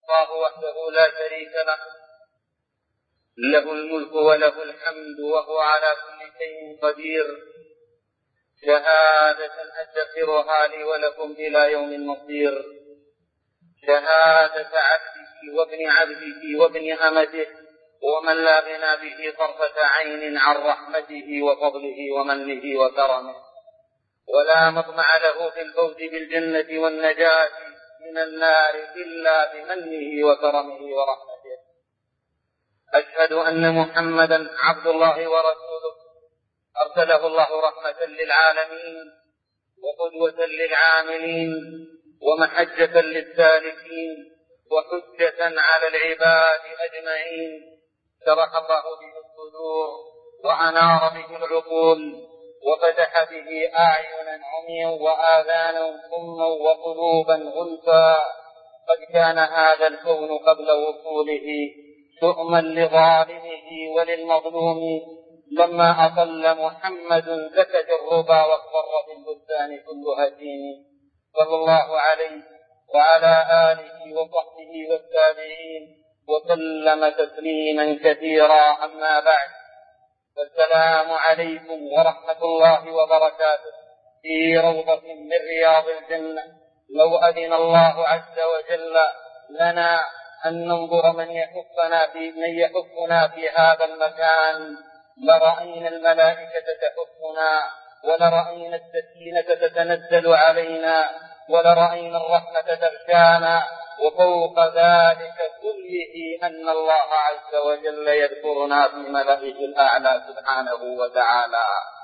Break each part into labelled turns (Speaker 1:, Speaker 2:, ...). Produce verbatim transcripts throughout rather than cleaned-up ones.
Speaker 1: الله وحده لا شريك له، له الملك وله الحمد وهو على كل شيء قدير، شهادة أدخرها لي ولكم إلى يوم المصير، شهادة عبده وابن عبده وابن أمته ومن لا غنى به طرفة عين عن رحمته وفضله ومنه وكرمه، ولا مطمع له في الفوز بالجنة والنجاة من النار إلا بمنه وكرمه ورحمته. أشهد أن محمدا عبد الله ورسوله، أرسله الله رحمة للعالمين وقدوة للعاملين ومحجة للسالكين وحجة على العباد أجمعين، شرح الله به الصدور وأنار به العقول وفتح به أعينا عميا وآذانا صما وقلوبا غلفا. قد كان هذا الكون قبل وصوله شؤما لظالمه وللمظلوم، لما أطل محمد سكت الربا واضطر في البستان كل هشيم، صلى الله عليه وعلى آله وصحبه والتابعين وسلم تسليما كثيرا. أما بعد، فالسلام عليكم ورحمة الله وبركاته في روضة من رياض الجنة. لو أذن الله عز وجل لنا أن ننظر من يحفنا في, من يحفنا في هذا المكان لرأينا الملائكة تحفنا، ولرأينا السكينة تتنزل علينا، ولرأينا الرحمة تغشانا، وفوق ذلك كله أن الله عز وجل يذكرنا في ملائه الأعلى سبحانه وتعالى.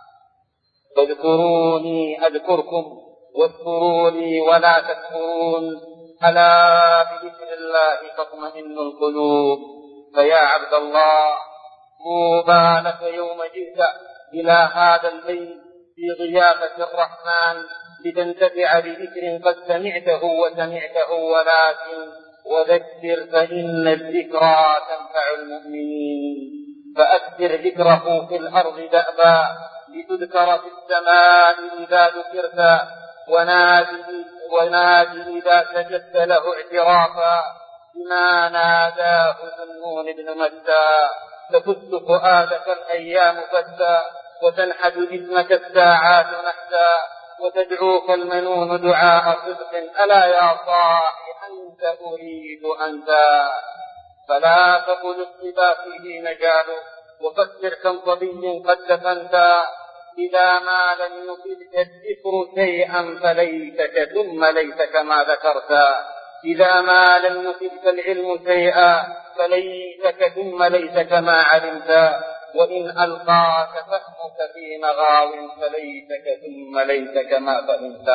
Speaker 1: فاذكروني أذكركم واذكروا لي ولا تكفرون، ألا بذكر الله تطمئن القلوب. فيا عبد الله، طوبى لك يوم جئت إلى هذا البيت في ضيافة الرحمن لتنتفع بذكر قد سمعته وسمعته، ولكن وذكر فإن الذكرى تنفع المؤمنين. فأكثر ذكره في الأرض دأبا لتذكر في السماء إذا ذكرت، ونادي, ونادي إذا سجدت له اعترافا بما ناداه ذنون بن متى. تفت فؤادك الأيام فتى، وتنحت جسمك الساعات نحتا، وتدعوك المنون دعاء صدق، ألا يا صاحي أنت أريد أنت. فلا تقل الصبا فيه مجال، وفكر كم صبي قد دفنت. إذا ما لم يفدك الذكر شيئا فليتك ثم ليتك ما ذكرت، إذا ما لم يفدك العلم شيئا فليتك ثم ليتك ما علمت، وإن ألقاك فهمك في مغاو فليتك ثم ليتك ما فهمت.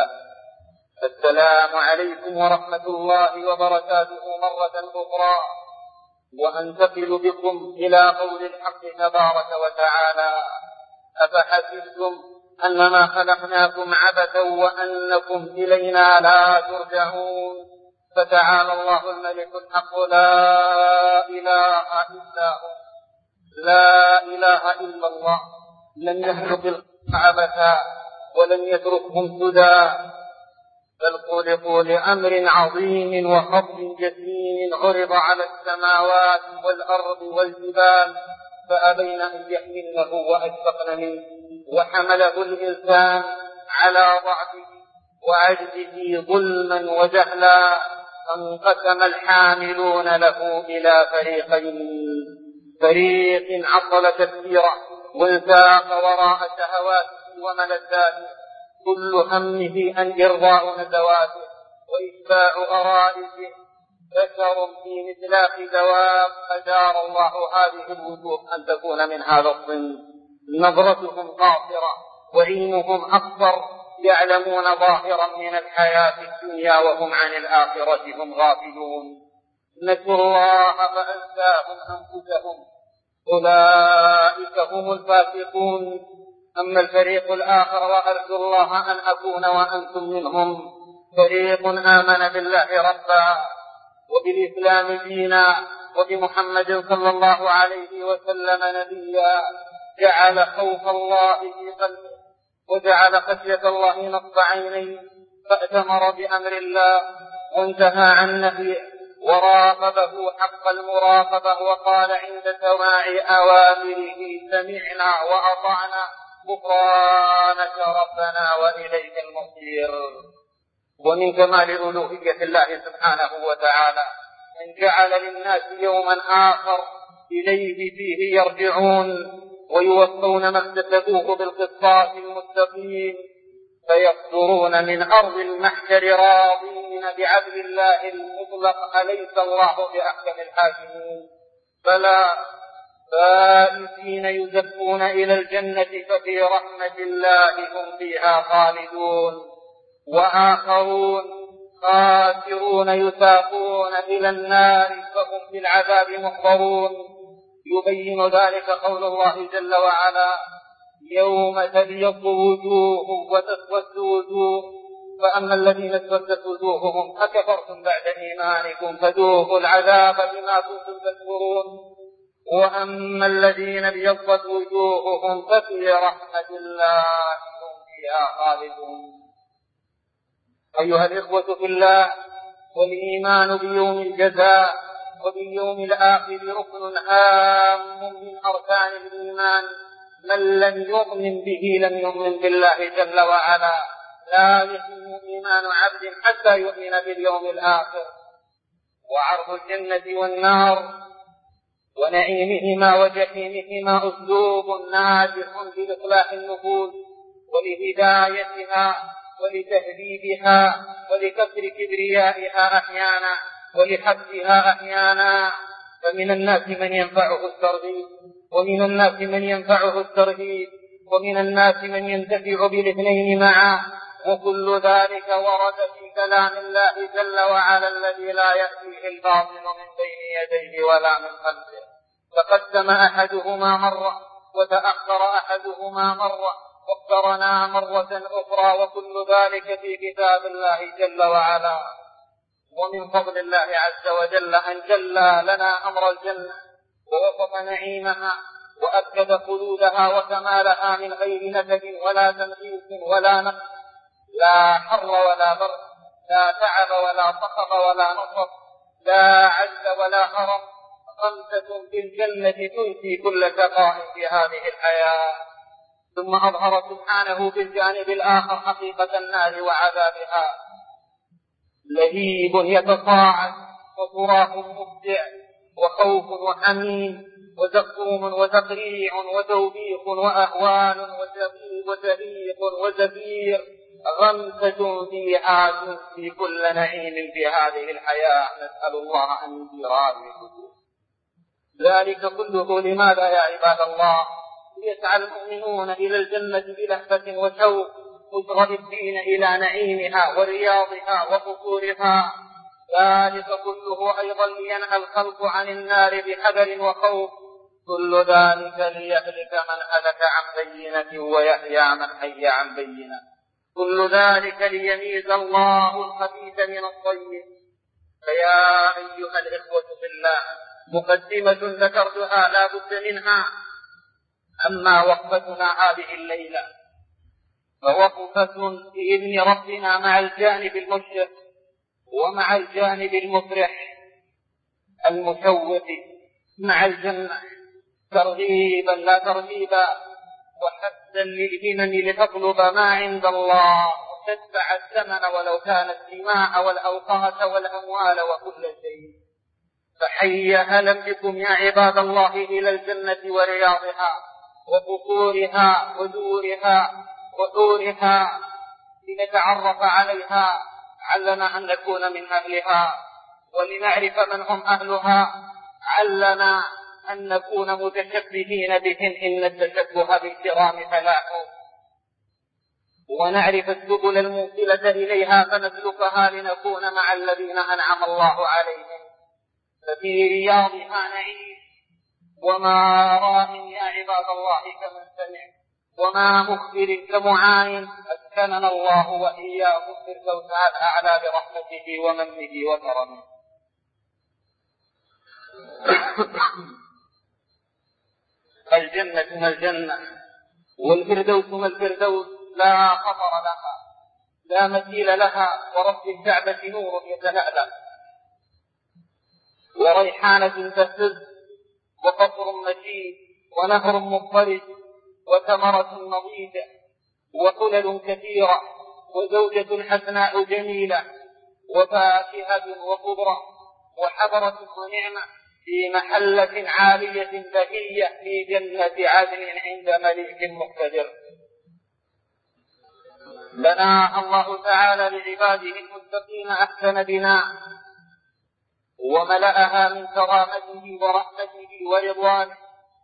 Speaker 1: السلام عليكم ورحمة الله وبركاته مرة أخرى، وأنتقل بكم إلى قول الحق تبارك وتعالى: أفحسبتم أنما خلقناكم عبثا وأنكم إلينا لا ترجعون. فتعالى الله الملك الحق لا إله إلا هو، لا إله إلا الله. لم يخلق الخلق عبثا ولم يتركهم سدى، بل خلقوا لأمر عظيم وخطب جسيم عرض على السماوات والأرض والجبال، فأبين أن يحملنه وأشفقن منه، وحمله الإنسان على ضعفه وعجزه ظلما وجهلا، فانقسم الحاملون له إلى فريقين: فريق عطل تفكيره وانساق وراء شهواته وملذاته، كل همه أن إرضاء نزواته وإشباع غرائزه، بشر في مثلاق دواب. أجار الله هذه الوجوه أن تكون من هذا الصنف. نظرتهم قاصرة وعلمهم أكثر، يعلمون ظاهرا من الحياة الدنيا وهم عن الآخرة هم غافلون. نسوا الله فأنساهم أنفسهم، أولئك هم الفاسقون. أما الفريق الآخر وأرجو الله أن أكون وأنتم منهم: فريق آمن بالله ربا وبالإسلام دينا وبمحمد صلى الله عليه وسلم نبيا، جعل خوف الله في قلبه وجعل خشية الله نصب عينيه، فأتمر بأمر الله وانتهى عن نهيه، وراقبه حق المراقبة وقال عند سماع أوامره سمعنا وأطعنا غفرانك ربنا وإليك المصير. ومن كمال ألوهية الله سبحانه وتعالى أن جعل للناس يوما آخر إليه فيه يرجعون ويوفون ما اكتسبوه بالقسطاس المستقيم، فيصدرون من أرض المحشر راضين بعدل الله المطلق. أليس الله بأحكم الحاكمين؟ بلى، فائزين يزفون إلى الجنة ففي رحمة الله هم فيها خالدون، وآخرون خاسرون يساقون إلى النار فهم في العذاب محضرون. يبين ذلك قول الله جل وعلا: يوم تبيض وجوه وتسود وجوه، فأما الذين اسودت وجوههم أكفرتم بعد إيمانكم فذوقوا العذاب بما كنتم تكفرون، وأما الذين ابيضت وجوههم ففي رحمة الله هم فيها خالدون. أيها الإخوة في الله، والإيمان بيوم الجزاء وباليوم الآخر ركن هام من أركان الإيمان. من لم يؤمن به لم يؤمن بالله جل وعلا. لا يتم إيمان عبد حتى يؤمن باليوم الآخر. وعرض الجنة والنار ونعيمهما وجحيمهما أسلوب ناجح لإصلاح النفوس ولهدايتها ولتهذيبها ولكسر كبريائها أحيانا ولحبسها أحيانا. فمن الناس من ينفعه الترغيب ومن الناس من ينفعه الترهيب ومن الناس من ينتفع بالاثنين معا، وكل ذلك ورد في كلام الله جل وعلا الذي لا يأتيه الباطل من بين يديه ولا من خلفه. تقدم أحدهما مرة وتأخر أحدهما مرة واقترنا مرة أخرى، وكل ذلك في كتاب الله جل وعلا. ومن فضل الله عز وجل أن جلى لنا أمر الجنة ووصف نعيمها وأكد خلودها وكمالها من غير نكد ولا تنقيص ولا نقص، لا حر ولا برد، لا تعب ولا صخب ولا نصب، لا عز ولا هرم. خمسة في الجنة تنسي كل شقاء في هذه الحياة. ثم أظهر سبحانه بالجانب الآخر حقيقة النار وعذابها: لهيب يتصاعد وصراخ مفزع وخوف وحميم وزقوم وتقريع وتوبيخ وأهوال وزريق وزفير، غمسة فيها تنسي كل نعيم في هذه الحياة. نسأل الله أن يدير هذه الحدود. ذلك كله لماذا يا عباد الله؟ ليسعى المؤمنون إلى الجنة بلهفة وشوق، مترددين إلى نعيمها ورياضها وقصورها. ذلك كله أيضا لينهى الخلق عن النار بحذر وخوف. كل ذلك ليهلك من هلك عن بينة ويحيى من حي عن بينة. كل ذلك ليميز الله الخبيث من الطيب. فيا أيها الإخوة في الله، مقدمة ذكرتها لا بد منها. أما وقفتنا هذه الليلة فوقفة بإذن ربنا مع الجانب المشرق ومع الجانب المفرح المشوق مع الجنة، ترغيبا لا ترهيبا، وحثا للهمم لتطلب ما عند الله وتدفع الثمن ولو كان الدماء والأوقات والأموال وكل شيء. فحي هلا بكم يا عباد الله إلى الجنة ورياضها وقصورها ودورها وحورها لنتعرف عليها، علنا أن نكون من أهلها، ولنعرف من هم أهلها، علنا أن نكون متشبهين بهم إن التشبه بالكرام فلاح، ونعرف السبل الموصلة إليها فنسلكها لنكون مع الذين أنعم الله عليهم. ففي رياضها نعيم وما راء يا عباد الله كمن سمع، وما مخبر كمعاين. أسكننا الله وإياكم في الفردوس الأعلى برحمته ومنه وكرمه. الجنة ما الجنة والفردوس ما الفردوس، لا خطر لها لا مثيل لها، ورب الكعبة نور يتلألأ. وريحانة تهتز وقصر مجيد ونهر مضطرد وثمرة نضيدة وحلل كثيرة وزوجة حسناء جميلة وفاكهة وخضرة وحضرة ونعمة في محلة عالية بهية في جنة عدن عند مليك مقتدر. بناها الله تعالى لعباده المتقين أحسن بناء، وملأها من كرامته ورحمته ورضوانه،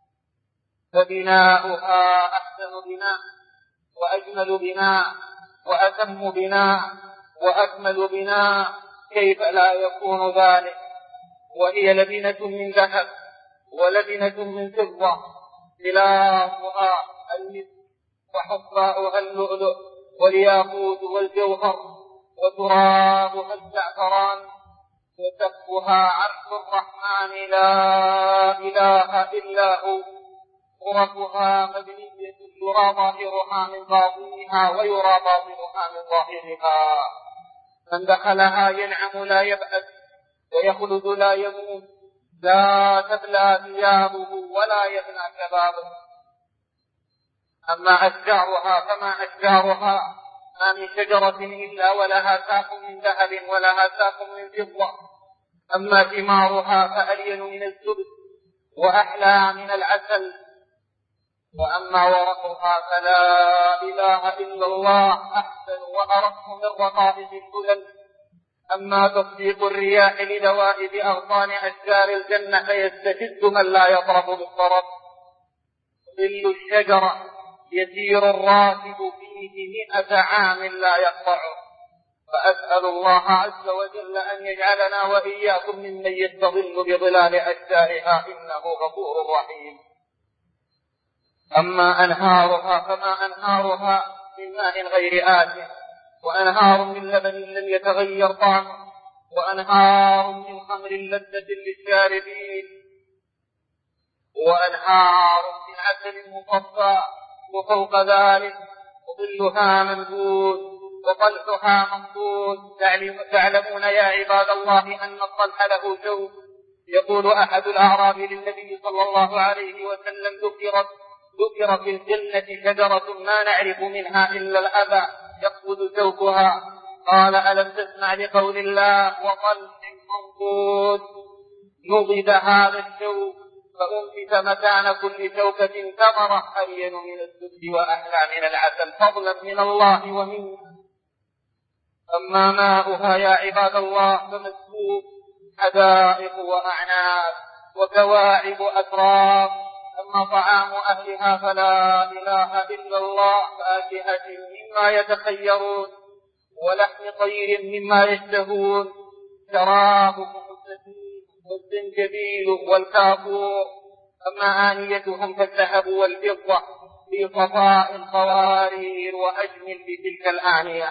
Speaker 1: فبناؤها أحسن بناء وأجمل بناء وأتم بناء وأكمل بناء، كيف لا يكون ذلك؟ وهي لبنة من ذهب ولبنة من فضة، خلافها المسك وحصاؤها اللؤلؤ والياقوت والجوهر، وترابها الزعفران، وسقفها عرش الرحمن لا إله إلا هو. غرفها مبنية يرى ظاهرها من باطنها ويرى باطنها من ظاهرها، من دخلها ينعم لا يبأس ويخلد لا يموت، لا تبلى ثيابه ولا يفنى شبابه. أما أشجارها فما أشجارها، ما من شجرة إلا ولها ساق من ذهب ولها ساق من فضة. أما ثمارها فألين من الزبد وأحلى من العسل. وأما ورقها فلا إله إلا الله، أحسن وأرق من رقائق السلل. أما تصديق الرياح لدوائب أغصان أشجار الجنة فيستشد من لا يطرف بالطرف. ظل الشجرة يسير الراكب فيه مئة عام لا يقطعه. فأسأل الله عز وجل أن يجعلنا وإياكم ممن يستظل بظلال أشجارها، إنه غفور رحيم. أما أنهارها فما أنهارها من ماء غير آسن، وأنهار من لبن لم يتغير طعمه، وأنهار من خمر لذة للشاربين، وأنهار من عسل مصفى، وفوق ذلك ظلها ممدود وطلحها منضود. تعلمون يا عباد الله أن الطلح له شوك. يقول أحد الأعراب للنبي صلى الله عليه وسلم: ذكرت ذكر في الجنة شجرة ما نعرف منها إلا الأذى يقبض شوكها. قال: ألم تسمع لقول الله: وطلح منضود؟ نضد هذا الشوك فأنبت مكان كل شوكة ثمرة ألين من الزبد وأحلى من العسل، فضلا من الله ومنه. أما ماؤها يا عباد الله فمسكوب، حدائق وأعناب وكواعب أتراب. أما طعام أهلها فلا إله إلا الله، فاكهة مما يتخيرون ولحم طير مما يشتهون، شرابهم الزيتون والزنجبيل والكافور. أما آنيتهم فالذهب والفضة في صفاء القوارير وأجمل بتلك الآنية،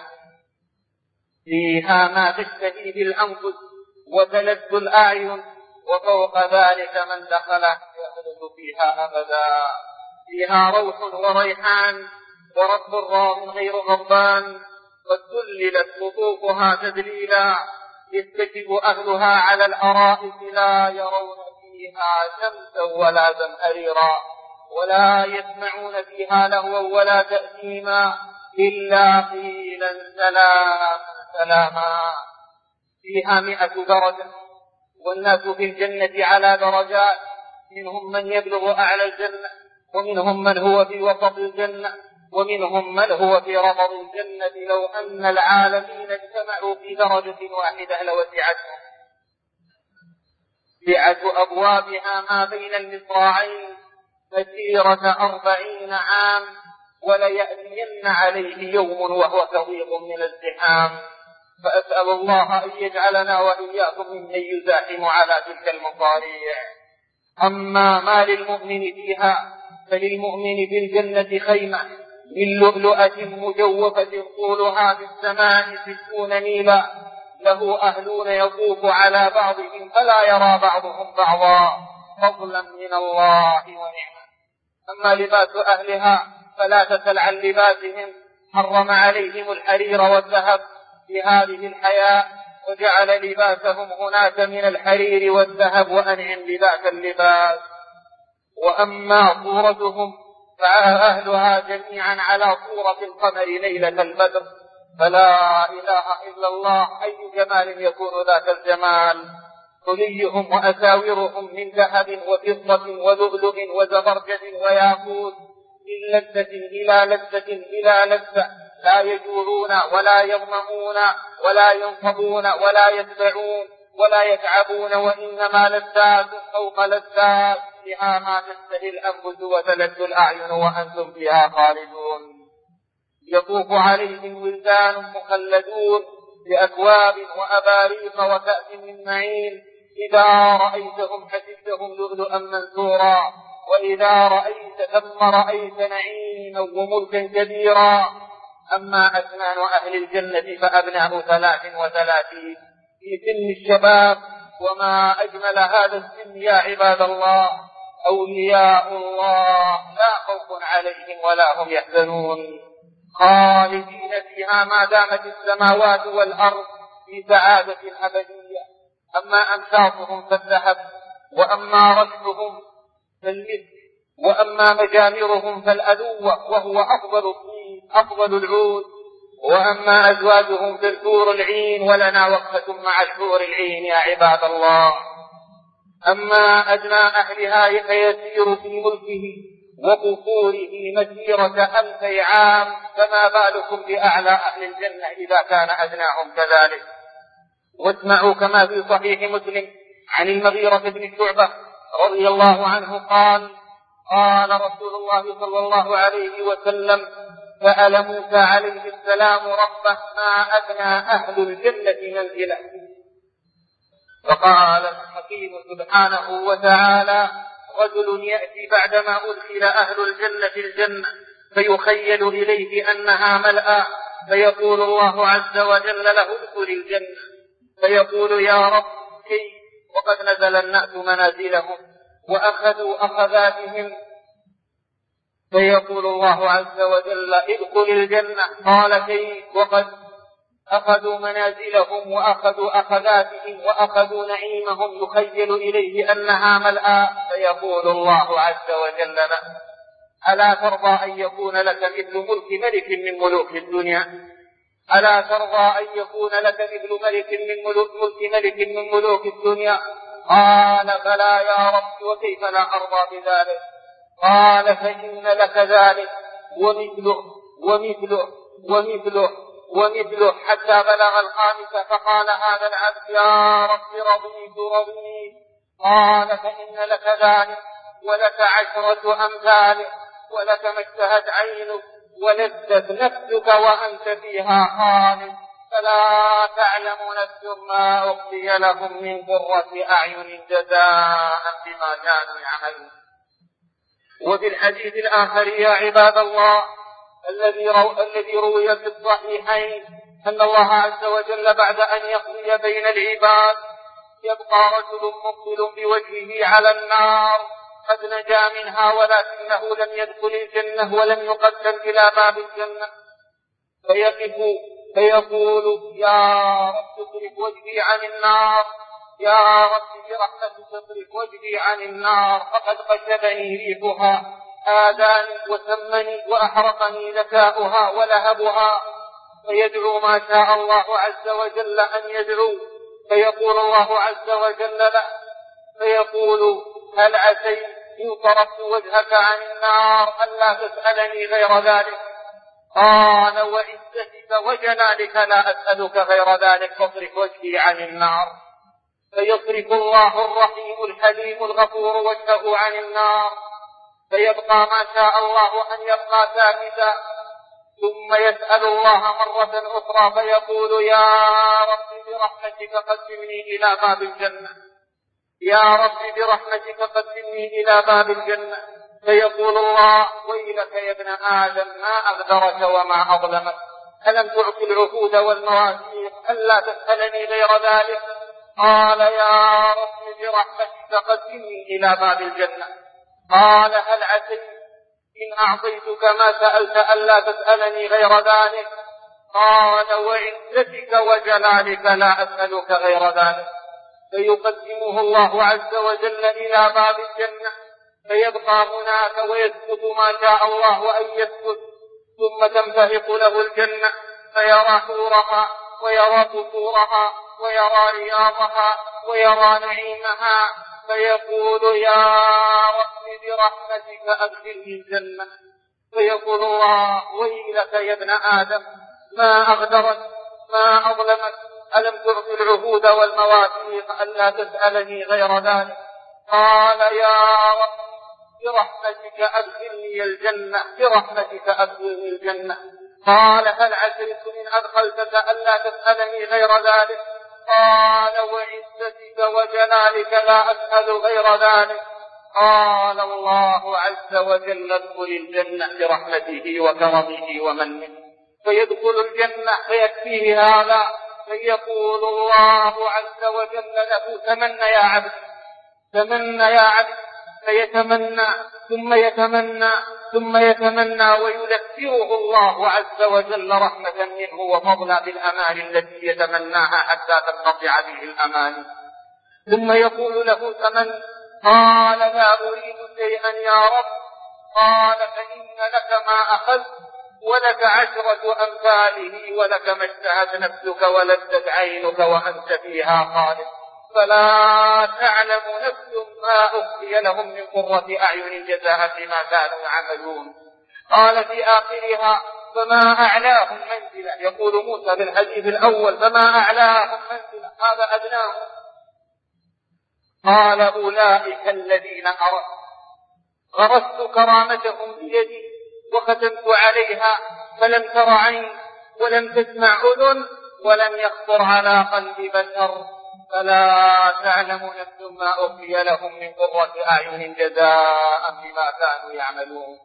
Speaker 1: فيها ما تشتهيه الأنفس وتلذ الأعين، وفوق ذلك من دخله يخلد فيها أبدا. فيها روح وريحان ورب راض غير غضبان، قد ذللت قطوفها تذليلا، يتكئ أهلها على الأرائك لا يرون فيها شمسا ولا زمهريرا، ولا يسمعون فيها لهوا ولا تأثيما، إلا قيلا سلاما سلاما. فيها مئة درجة، والناس في الجنة على درجات، منهم من يبلغ أعلى الجنة، ومنهم من هو في وسط الجنة، ومنهم من هو في ربض الجنة. لو أن العالمين اجتمعوا في درجة واحدة لوسعتهم. سعة أبوابها ما بين المصراعين مسيرة أربعين عام، وليأتين عليه يوم وهو كظيظ من الزحام. فأسأل الله أن يجعلنا وإياكم ممن يزاحم على تلك المصاريع. أما ما للمؤمن فيها فللمؤمن في الجنة خيمة من لؤلؤة مجوفة طولها في السماء ستون ميلا، له أهلون يطوف على بعضهم فلا يرى بعضهم بعضا، فضلا من الله ونعمة. أما لباس أهلها فلا تسل عن لباسهم، حرم عليهم الحرير والذهب في هذه الحياة، وجعل لباسهم هناك من الحرير والذهب وأنعم بذاك اللباس. وأما صورتهم فأهلها جميعا على صورة القمر ليلة البدر، فلا إله إلا الله، أي جمال يكون ذاك الجمال. حليهم وأساورهم من ذهب وفضة ولؤلؤ وزبرجد وياقوت، من لذة إلى لذة إلى لذة، لا يجوعون ولا يظمؤون ولا ينفضون ولا يتبعون ولا يتعبون، وإنما لذات فوق لذات، فيها ما تشتهي الأنفس وتلذ الأعين وأنتم فيها خالدون. يطوف عليهم ولدان مخلدون بأكواب وأباريق وكأس من معين، إذا رأيتهم حسبتهم لؤلؤا منثورا، وإذا رأيت ثم رأيت نعيما وملكا كبيرا. أما أسنان أهل الجنة فأبناء ثلاث وثلاثين في سن الشباب، وما أجمل هذا السن يا عباد الله. أولياء الله لا خوف عليهم ولا هم يحزنون، خالدين فيها ما دامت السماوات والأرض في سعادة أبدية. أما أمشاطهم فالذهب، وأما رشدهم فالمسك، وأما مجامرهم فالألوة وهو أفضل الطين أفضل العود، وأما أزواجهم فالحور العين، ولنا وقفة مع الحور العين يا عباد الله. أما أدنى أهلها فيسير في ملكه وقصوره مسيرة ألفي عام، فما بالكم بأعلى أهل الجنة إذا كان أدناهم كذلك. واسمعوا كما في صحيح مسلم عن المغيرة بن شعبة رضي الله عنه قال: قال رسول الله صلى الله عليه وسلم: سأل موسى عليه السلام ربه ما أدنى أهل الجنة منزله، فقال الحكيم سبحانه وتعالى: رجل يأتي بعدما أدخل أهل الجنة الجنة فيخيل إليه أنها ملأى، فيقول الله عز وجل له: ادخل الجنة، فيقول: يا رب كيف وقد نزل الناس منازلهم وأخذوا أخذاتهم؟ فيقول الله عز وجل: ادخل الجنة. قال: كيف وقد أخذوا منازلهم وأخذوا أخذاتهم وأخذوا نعيمهم يخيل إليه أنها ملأى؟ فيقول الله عز وجل له: ألا ترضى أن يكون لك مثل ملك ملك من ملوك الدنيا؟ ألا ترضى أن يكون لك مثل ملك من ملوك ملك ملك من ملوك الدنيا؟ قال: بلى يا رب، وكيف لا أرضى بذلك؟ قال: فإن لك ذلك ومثله ومثله ومثله ومثله، حتى بلغ الخامسة. فقال هذا العبد: يا رب رضيت رضيت. قال: فإن لك ذلك ولك عشرة أمثاله، ولك ما اشتهت عينك ولذت نفسك وأنت فيها خالد، فلا تعلم نفس ما أخفي لهم من قرة أعين جزاء بما كانوا يعملون. وفي الحديث الآخر يا عباد الله الذي رو... الذي روي في الصحيحين أن الله عز وجل بعد أن يقضي بين العباد يبقى رجل مقبل بوجهه على النار قد نجا منها، ولكنه لم يدخل الجنة ولم يقدم إلى باب الجنة، فيقف فيقول: يا رب اصرف وجهي عن النار، يا رب برحمتك اصرف وجهي عن النار، فقد قشبني ريحها، آذاني وسمني وأحرقني ذكاؤها ولهبها. فيدعو ما شاء الله عز وجل أن يدعو، فيقول الله عز وجل له، فيقول: هل عسيت إن صرفت وجهك عن النار ألا تسألني غير ذلك؟ قال: وعزتك وجلالك لا أسألك غير ذلك، فاصرف وجهي عن النار. فيصرف الله الرحيم الحليم الغفور وجهه عن النار، فيبقى ما شاء الله أن يبقى ساكتا، ثم يسأل الله مرة أخرى فيقول: يا رب برحمتك قدمني إلى باب الجنة، يا رب برحمتك قدمني إلى باب الجنة. فيقول الله: ويلك يا ابن آدم ما أغدرك وما أظلمك، ألم تعطي العهود والمواثيق ألا تسألني غير ذلك؟ قال: يا رب برحمتك قدمني إلى باب الجنة. قال: هل عسيت إن أعطيتك ما سألت ألا تسألني غير ذلك؟ قال وعزتك وجلالك لا أسألك غير ذلك. فيقدمه الله عز وجل إلى باب الجنة فيبقى هناك ويسكت ما شاء الله أن يسكت، ثم تنفهق له الجنة فيرى حورها ويرى قصورها ويرى رياضها ويرى نعيمها، فيقول يا رب برحمتك أدخلني الجنة. فيقول الله ويلك يا ابن آدم ما أغدرك ما أظلمك، ألم تعطي العهود والمواثيق ألا تسألني غير ذلك؟ قال يا رب برحمتك أدخلني الجنة برحمتك أدخلني الجنة. قال هل عسيت إن أدخلتك ألا تسألني غير ذلك؟ قال وعزتك وجلالك لا أسأل غير ذلك. قال الله عز وجل ادخل الجنة برحمته وكرمه ومنه. فيدخل الجنة فيكفيه هذا، فيقول الله عز وجل له تمنى يا عبد تمنى يا عبد، فيتمنى ثم يتمنى ثم يتمنى ويذكره الله عز وجل رحمة منه وفضلا بالأمان التي يتمناها حتى تنقطع به الأمان. ثم يقول له تمنى، قال لا أريد شيئا يا رب. قال فإن لك ما أخذت ولك عشرة أمثاله ولك ما اشتهت نفسك ولذت عينك وأنت فيها خالد، فلا تعلم نفس ما أخفي لهم من قرة أعين جزاء بما كانوا يعملون. قال في آخرها فما أعلاهم منزلة، يقول موسى في الحديث الأول فما أعلاهم منزلة هذا أدناهم. قال أولئك الذين أردت غرست كرامتهم بيدي وختمت عليها فلم تر عين ولم تسمع أذن ولم يخطر على قلب بشر، فلا تعلم نفس ما أخفي لهم من قرة أعين جزاء بما كانوا يعملون.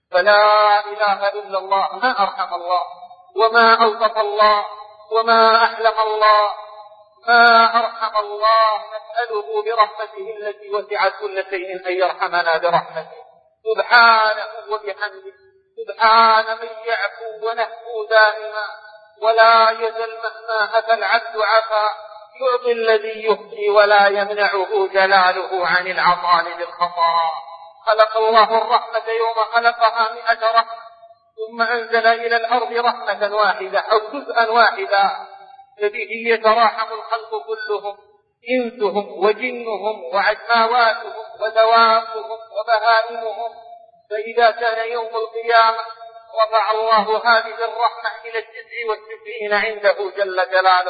Speaker 1: فلا إله إلا الله، ما أرحم الله وما ألطف الله وما أحلم الله، ما أرحم الله. نسأله برحمته التي وسعت كل شيء أن يرحمنا برحمته سبحانه وبحمده. سبحان من يعفو ونهفو دائما ولا يزل مهما أتى العبد عفا، يعطي الذي يخفي ولا يمنعه جلاله عن العطاء بالخطا. خلق الله الرحمة يوم خلقها مئة رحمة، ثم أنزل إلى الأرض رحمة واحدة أو جزءا واحدا، فبه يتراحم الخلق كلهم، إنسهم وجنهم وعجماواتهم ودوابهم وبهائمهم. فإذا كان يوم القيامة رفع الله هذه الرحمة إلى التسع والتسعين عنده جل جلاله،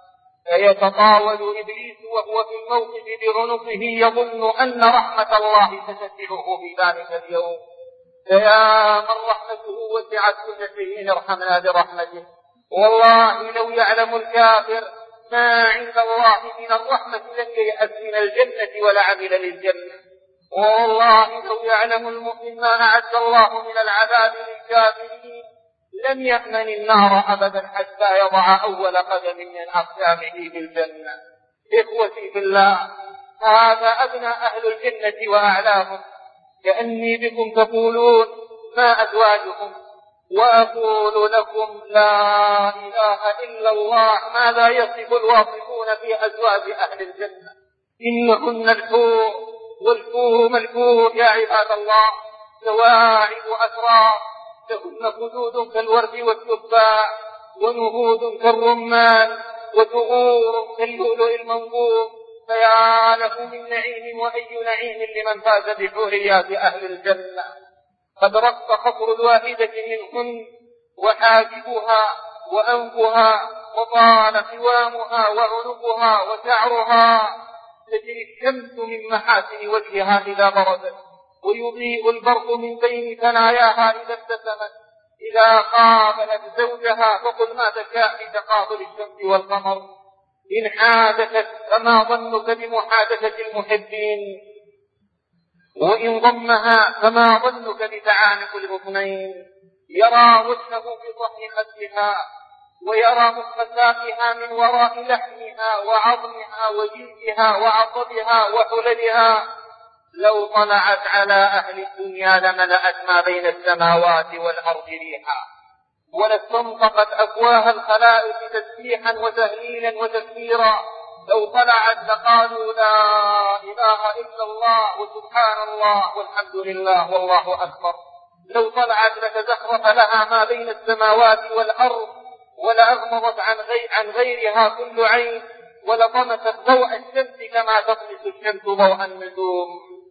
Speaker 1: فيتطاول إبليس وهو في الموقف بعنقه يظن أن رحمة الله ستسعه في ذلك اليوم. فيا من رحمته وسعت كل شيء ارحمنا برحمته. والله لو يعلم الكافر ما عند الله من الرحمة لم ييأس من الجنة ولا عمل للجنة. والله لو يعلم المؤمن ما أعد الله من العذاب للكافرين لم يأمن النار أبدا حتى يضع أول قدم من أقدامه في الجنة. إخوتي بالله، هذا أدنى أهل الجنة وأعلاهم، كأني بكم تقولون ما أزواجهم، وأقول لكم لا إله إلا الله ماذا يصف الواصفون في أزواج أهل الجنة. إنهن الحور، والحور ملكور يا عباد الله، سواعد أسرار، لهن خدود كالورد والتفاح، ونهود كالرمان، وثغور كاللؤلؤ المنظور. فيا له من نعيم وأي نعيم لمن فاز بحوريات أهل الجنة. قد رق خطر الواحدة منهن وحاجبها وأنفها وطال قوامها وعنقها وشعرها، تجري الشمس من محاسن وجهها إذا برزت، ويضيء البرق من بين ثناياها إذا ابتسمت. إذا قابلت زوجها فقل ما تشاء في تقابل الشمس والقمر. إن حادثت فما ظنك بمحادثة المحبين، وإن ضمها فما ظنك بتعانق الغصنين. يرى وجهه بضحك خدها، ويرى مخمساتها من وراء لحمها وعظمها وجلدها وعصبها وحللها. لو طلعت على أهل الدنيا لملأت ما بين السماوات والأرض ريحا. ولاستنطقت أفواه الخلائق تسبيحا وتهليلا وتكبيرا. لو طلعت لقالوا لا إله إلا الله وسبحان الله والحمد لله والله أكبر. لو طلعت لتزخرف لها ما بين السماوات والأرض، ولأغمضت عن, غي عن غيرها كل عين، ولطمست ضوء الشمس كما تطمس الشمس ضوء النجوم.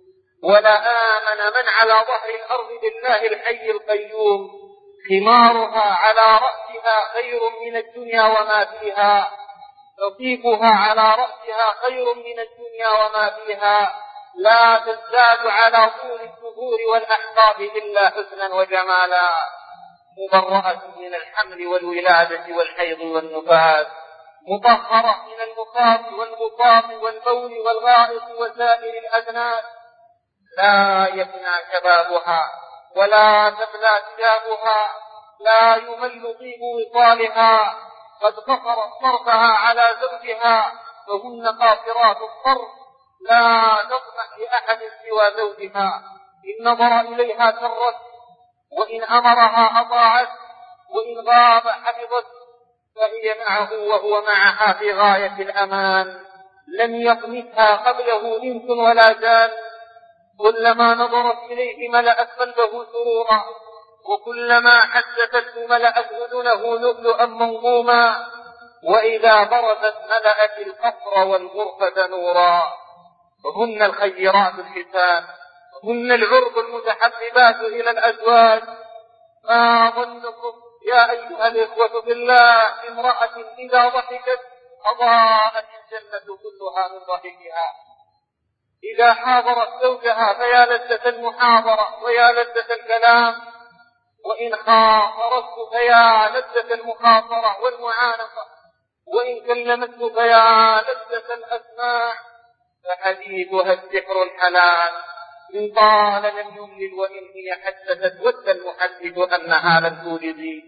Speaker 1: ولآمن من على ظهر الأرض بالله الحي القيوم. خمارها على رأسها خير من الدنيا وما فيها، نصيبها على رأسها خير من الدنيا وما فيها، لا تزداد على طول الدهور والأحقاب إلا حسنا وجمالا. مبرأة من الحمل والولادة والحيض والنفاس، مطهرة من المخاط والبطاط والبول والغائط وسائر الأدناس. لا يفنى شبابها ولا تبلى ثيابها، لا يمل طيب وصالها. قد قصرت طرفها على زوجها، فهن قاصرات الطرف، لا تطمح لأحد سوى زوجها. إن نظر إليها سرت، وإن أمرها أطاعت، وإن غاب حفظت، فهي معه وهو معها في غاية الأمان. لم يطمثها قبله إنس ولا جان. كلما نظرت إليه ملأت قلبه سرورا، وكلما حدثته ملأت أذنه لؤلؤا منظوما، وإذا برزت ملأت القصر والغرفة نورا. وهن الخيرات الحسان، هن العرب المتحببات إلى الأزواج. ما ظنكم يا أيها الإخوة بالله امرأة إذا ضحكت أضاءت الجنة كلها من ضحكها. إذا حاضرت زوجها فيا لذة المحاضرة ويا لذة الكلام، وإن خاطرته فيا لذة المخاطرة والمعانقة، وإن كلمته فيا لذة الأسماع. فحديثها السحر الحلال، إن طال لم يملل، وإن هي حدثت ود المحدث أنها لم تولد.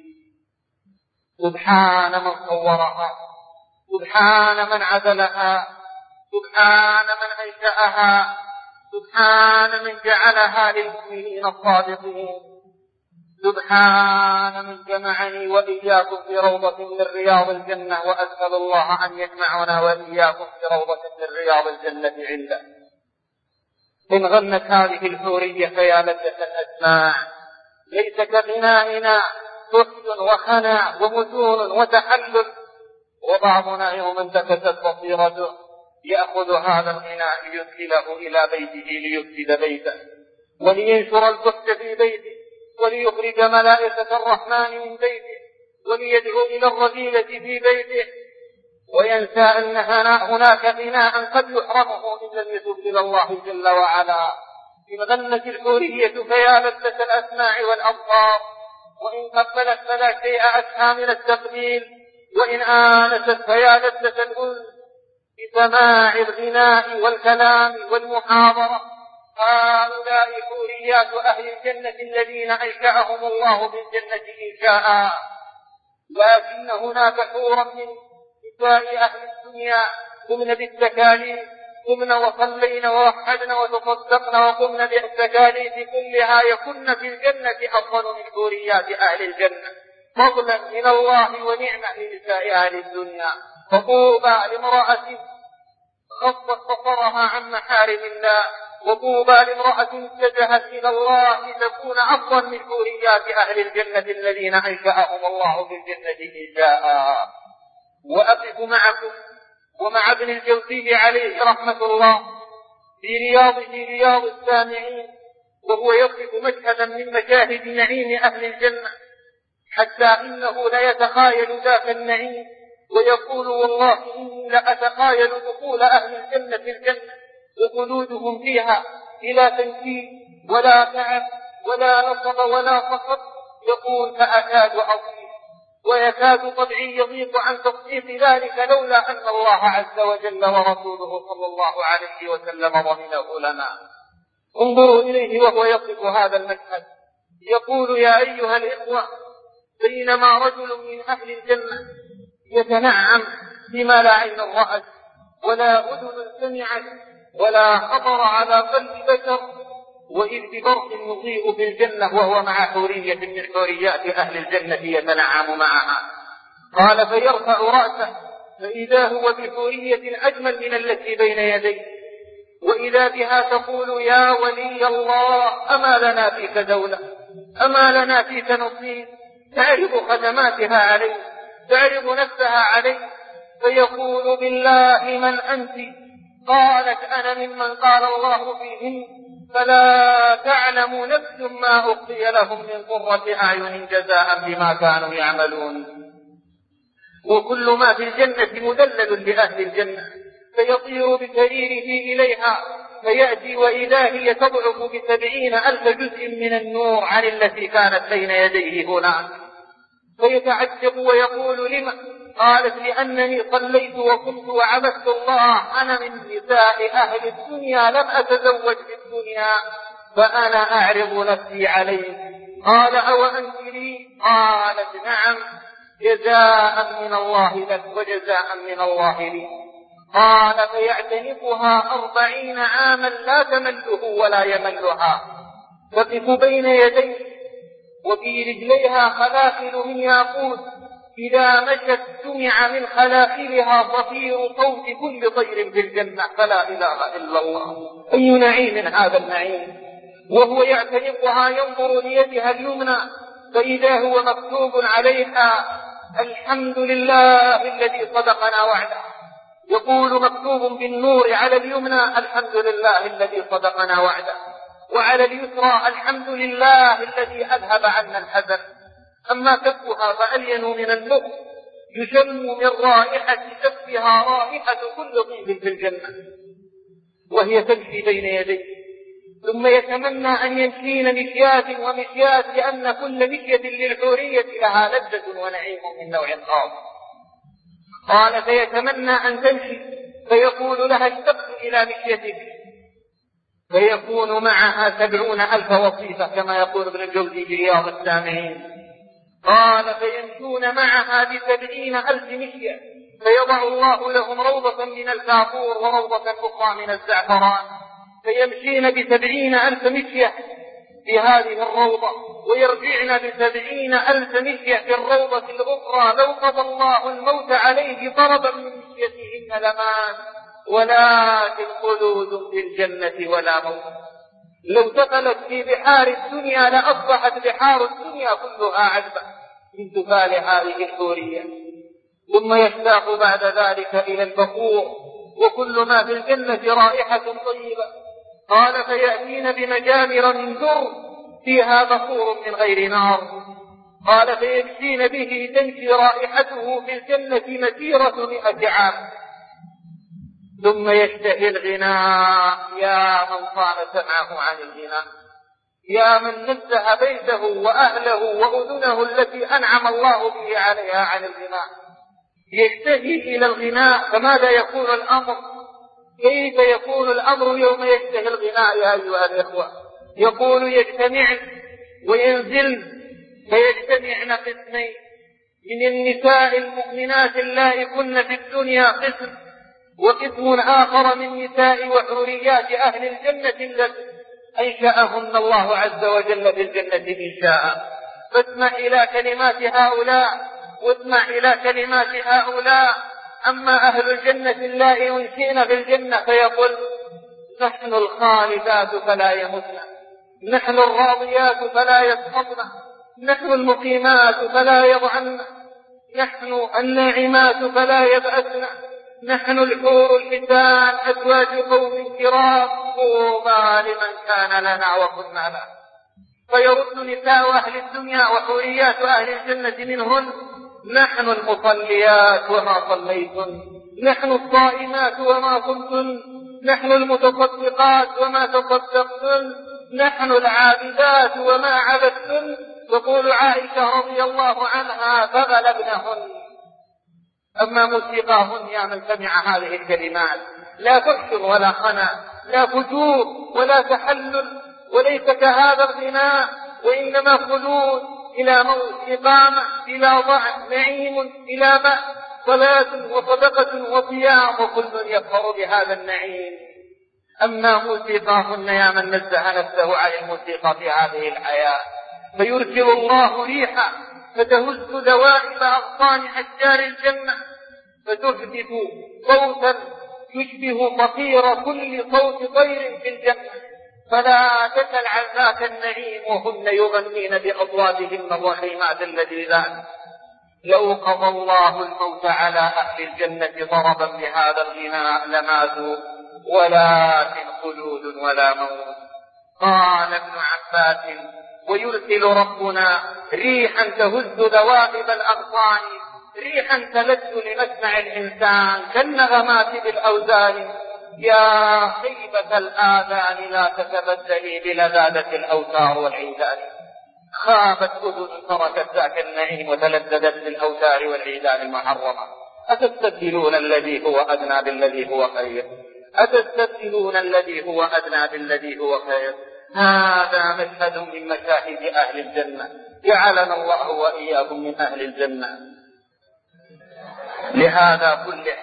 Speaker 1: سبحان من صورها، سبحان من عدلها، سبحان من أنشأها، سبحان من جعلها للمؤمنين الصادقين. سبحان من جمعني وإياكم في روضة من رياض الجنة، وأسأل الله أن يجمعنا وإياكم في روضة من رياض الجنة عنده. إن غنت هذه الحورية فيا لذة الأسماع، ليس كغنائنا سحت وخنا ومتون وتحلل. وبعضنا يوم انتكست بصيرته يأخذ هذا الغناء ليدخله إلى بيته ليفسد بيته، ولينشر الفحش في بيته، وليخرج ملائكة الرحمن من بيته، وليدعو إلى الرذيلة في بيته، وينسى أن هناك غناء قد يحرمه إن لم يتب إلى الله جل وعلا. إن غنت الحورية فيا لذة الأسماع والأبصار، وإن قبلت فلا شيء أسهى من التقبيل، وإن آنست فيا لذة الأنس بسماع الغناء والكلام والمحاضرة. هؤلاء حوريات أهل الجنة الذين أنشأهم الله بالجنة إنشاء. لكن هناك حورا من نساء أهل الدنيا قمن بالتكاليف، قمن وصلين ووحدن وتصدقن وقمن بالتكاليف كلها، يكن في الجنة أفضل من حوريات أهل الجنة، فضلا من الله ونعمة لنساء أهل الدنيا. فطوبى لامرأة خصت بصرها عن محارم الله، وطوبى لامرأة اتجهت إلى الله تكون أفضل من حوريات أهل الجنة الذين أنشأهم الله بالجنة إنشاء. وأقف معكم ومع ابن الجوزي عليه رحمة الله في رياضه رياض السامعين، وهو يصف مشهدا من مشاهد نعيم أهل الجنة، حتى إنه ليتخايل ذاك النعيم ويقول والله إني لأتخايل دخول أهل الجنة في الجنة وخلودهم فيها إلى تنكيل ولا تعب ولا نصب ولا فقر. يقول فأكاد أطيب ويكاد طبعي يضيق عن تصديق ذلك لولا أن الله عز وجل ورسوله صلى الله عليه وسلم ضمنه لنا. انظروا إليه وهو يصف هذا المشهد، يقول يا أيها الإخوة بينما رجل من أهل الجنة يتنعم بما لا عين رأت ولا أذن سمعت ولا خطر على قلب بشر، وإذ ببرق يضيء في الجنة وهو مع حورية من حوريات أهل الجنة يتنعم معها. قال فيرفع رأسه فإذا هو بحورية أجمل من التي بين يديه، وإذا بها تقول يا ولي الله أما لنا فيك دولة، أما لنا فيك نصيب، تعرض خدماتها عليه، تعرض نفسها عليه، فيقول بالله من أنت؟ قالت أنا ممن قال الله فيهم فلا تعلم نفس ما أخفي لهم من قرة أعين جزاء بما كانوا يعملون. وكل ما في الجنة مدلل لأهل الجنة، فيطير بسريره إليها فيأتي وإذا هي تضعف بسبعين ألف جزء من النور عن التي كانت بين يديه هناك، فيتعجب ويقول لما؟ قالت لأنني صليت وكنت وعبدت الله، أنا من نساء أهل الدنيا لم أتزوج في الدنيا فأنا أعرض نفسي عليه. قال أو أنت لي؟ قالت نعم، جزاء من الله لك وجزاء من الله لي. قال فيعتنقها أربعين عاما لا تمله ولا يملها، تقف بين يديه وفي رجليها خلاخل من ياقوت، إذا مشت سمع من خلاخلها صفير صوت كل طير في الجنة، فلا إله إلا الله. أي نعيم هذا النعيم. وهو يعتنقها ينظر ليدها اليمنى فإذا هو مكتوب عليها الحمد لله الذي صدقنا وعده، يقول مكتوب بالنور على اليمنى الحمد لله الذي صدقنا وعده، وعلى اليسرى الحمد لله الذي أذهب عنا الحزن. أما كفها فألين من النور، يشم من رائحة كفها رائحة كل طيب في الجنة، وهي تمشي بين يديه، ثم يتمنى أن يمشين مشيات ومشيات، لأن كل مشية للحورية لها لذة ونعيم من نوع خاص. قال فيتمنى أن تمشي فيقول لها اشتقت إلى مشيتك، فيكون معها سبعون ألف وصيفة كما يقول ابن الجوزي في رياض السامعين. قال فيمشون معها بسبعين ألف مشية، فيضع الله لهم روضة من الكافور وروضة أخرى من الزعفران، فيمشين بسبعين ألف مشية في هذه الروضة، ويرجعن بسبعين ألف مشية في الروضة الأخرى. لو قضى الله الموت عليه ضربا من مشيتهن لمات، ولكن خلود في الجنة ولا موت. لو دخلت في بحار الدنيا لأصبحت بحار الدنيا كلها عذبة من تفال هذه الحورية. ثم يشتاق بعد ذلك إلى البخور، وكل ما في الجنة رائحة طيبة. قال فيأتين بمجامر من در فيها بخور من غير نار. قال فيمشين به تمشي رائحته في الجنة مسيرة مئة عام. ثم يشتهي الغناء، يا من صان سمعه عن الغناء، يا من نزه بيته وأهله وأذنه التي أنعم الله به عليها عن الغناء، يشتهي إلى الغناء. فماذا يكون الأمر؟ كيف يكون الأمر يوم يشتهي الغناء يا أيها الإخوة؟ يقول يجتمعن وينزلن، فيجتمعن قسمين من النساء المؤمنات اللائي كن في الدنيا قسم، وقسم آخر من نساء وحوريات أهل الجنة التي أنشأهن الله عز وجل في الجنة إنشاء. فاسمع إلى كلمات هؤلاء واسمع إلى كلمات هؤلاء. أما أهل الجنة اللائي ينشئن في الجنة فيقول نحن الخالدات فلا يمتن، نحن الراضيات فلا يسقطن، نحن المقيمات فلا يضعن، نحن الناعمات فلا يبأسن، نحن الحور الحسان أزواج قوم كرام طوبى لمن كان لنا وكنا له. فيرد نساء أهل الدنيا وحوريات أهل الجنة منهن نحن المصليات وما صليتن، نحن الصائمات وما صمتن، نحن المتصدقات وما تصدقتن، نحن العابدات وما عبدتن. تقول عائشة رضي الله عنها فغلبنهن. أما موسيقاهن يا من سمع هذه الكلمات لا فحش ولا خنا، لا فجور ولا تحلل، وليس كهذا الغناء، وإنما خلود إلى موت، إقامة إلى ضعف، نعيم إلى بأس، صلاة وصدقة وصيام، وكل يفخر بهذا النعيم. أما موسيقاهن يا من نزه نفسه عن الموسيقى في هذه الحياة، فيرسل الله ريحا فتهز دوائب أغصان أشجار الجنة فتحدث صوتا يشبه صفير كل صوت طير في الجنة، فلا تسل عن ذاك النعيم وهن يغنين بأصواتهن الرحيمات اللذيذات. لو قضى الله الموت على أهل الجنة ضربا بهذا الغناء لماتوا، ولكن خلود ولا موت. قال ابن عباس: ويرسل ربنا ريحا تهز ذوائب الأغصان، ريحا تلذ لمسمع الإنسان كالنغمات بالأوزان. يا خيبة الآذان لا تتبدلي بلذاذة الأوتار والعيدان. خابت أذن تركت ذاك النعيم وتلذذت بالأوتار والعيدان المحرمة. أتستبدلون الذي هو أدنى بالذي هو خير؟ أتستبدلون الذي هو أدنى بالذي هو خير؟ هذا مشهد من مشاهد أهل الجنة، جعلنا الله وإياكم من أهل الجنة. لهذا كله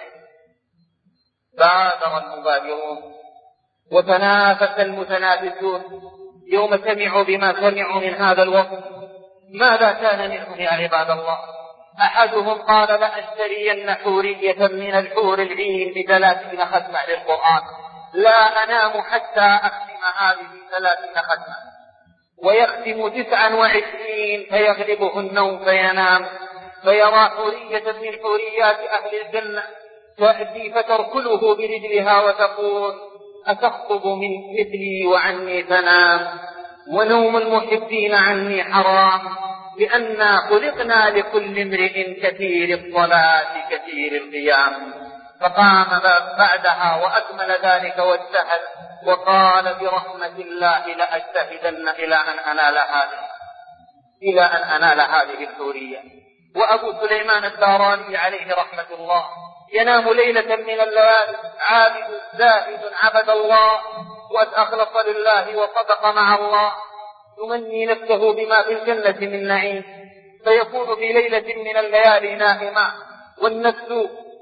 Speaker 1: بادر المبادرون وتنافس المتنافسون يوم سمعوا بما سمعوا من هذا الوصف. ماذا كان منهم يا عباد الله؟ أحدهم قال: لأشترين حورية من الحور العين بثلاثين ختمة للقرآن، لا أنام حتى أختم هذه ثلاثين ختمة. ويختم تسعا وعشرين فيغلبه النوم فينام، فيرى حورية من حوريات أهل الجنة تأتي فتركله برجلها وتقول: أتخطب من مثلي وعني تنام؟ ونوم المحبين عني حرام، لأننا خلقنا لكل امرئ كثير الصلاة كثير القيام. فقام بعدها وأكمل ذلك واجتهد وقال: برحمة الله لأجتهدن إلى أن أنال هذه إلى أن أنال هذه الحورية. وأبو سليمان الداراني عليه رحمة الله ينام ليلة من الليالي عابد زاهد عبد الله وأخلص لله وصدق مع الله، يمني نفسه بما في الجنة من نعيم، فيكون في ليلة من الليالي نائما، والنفس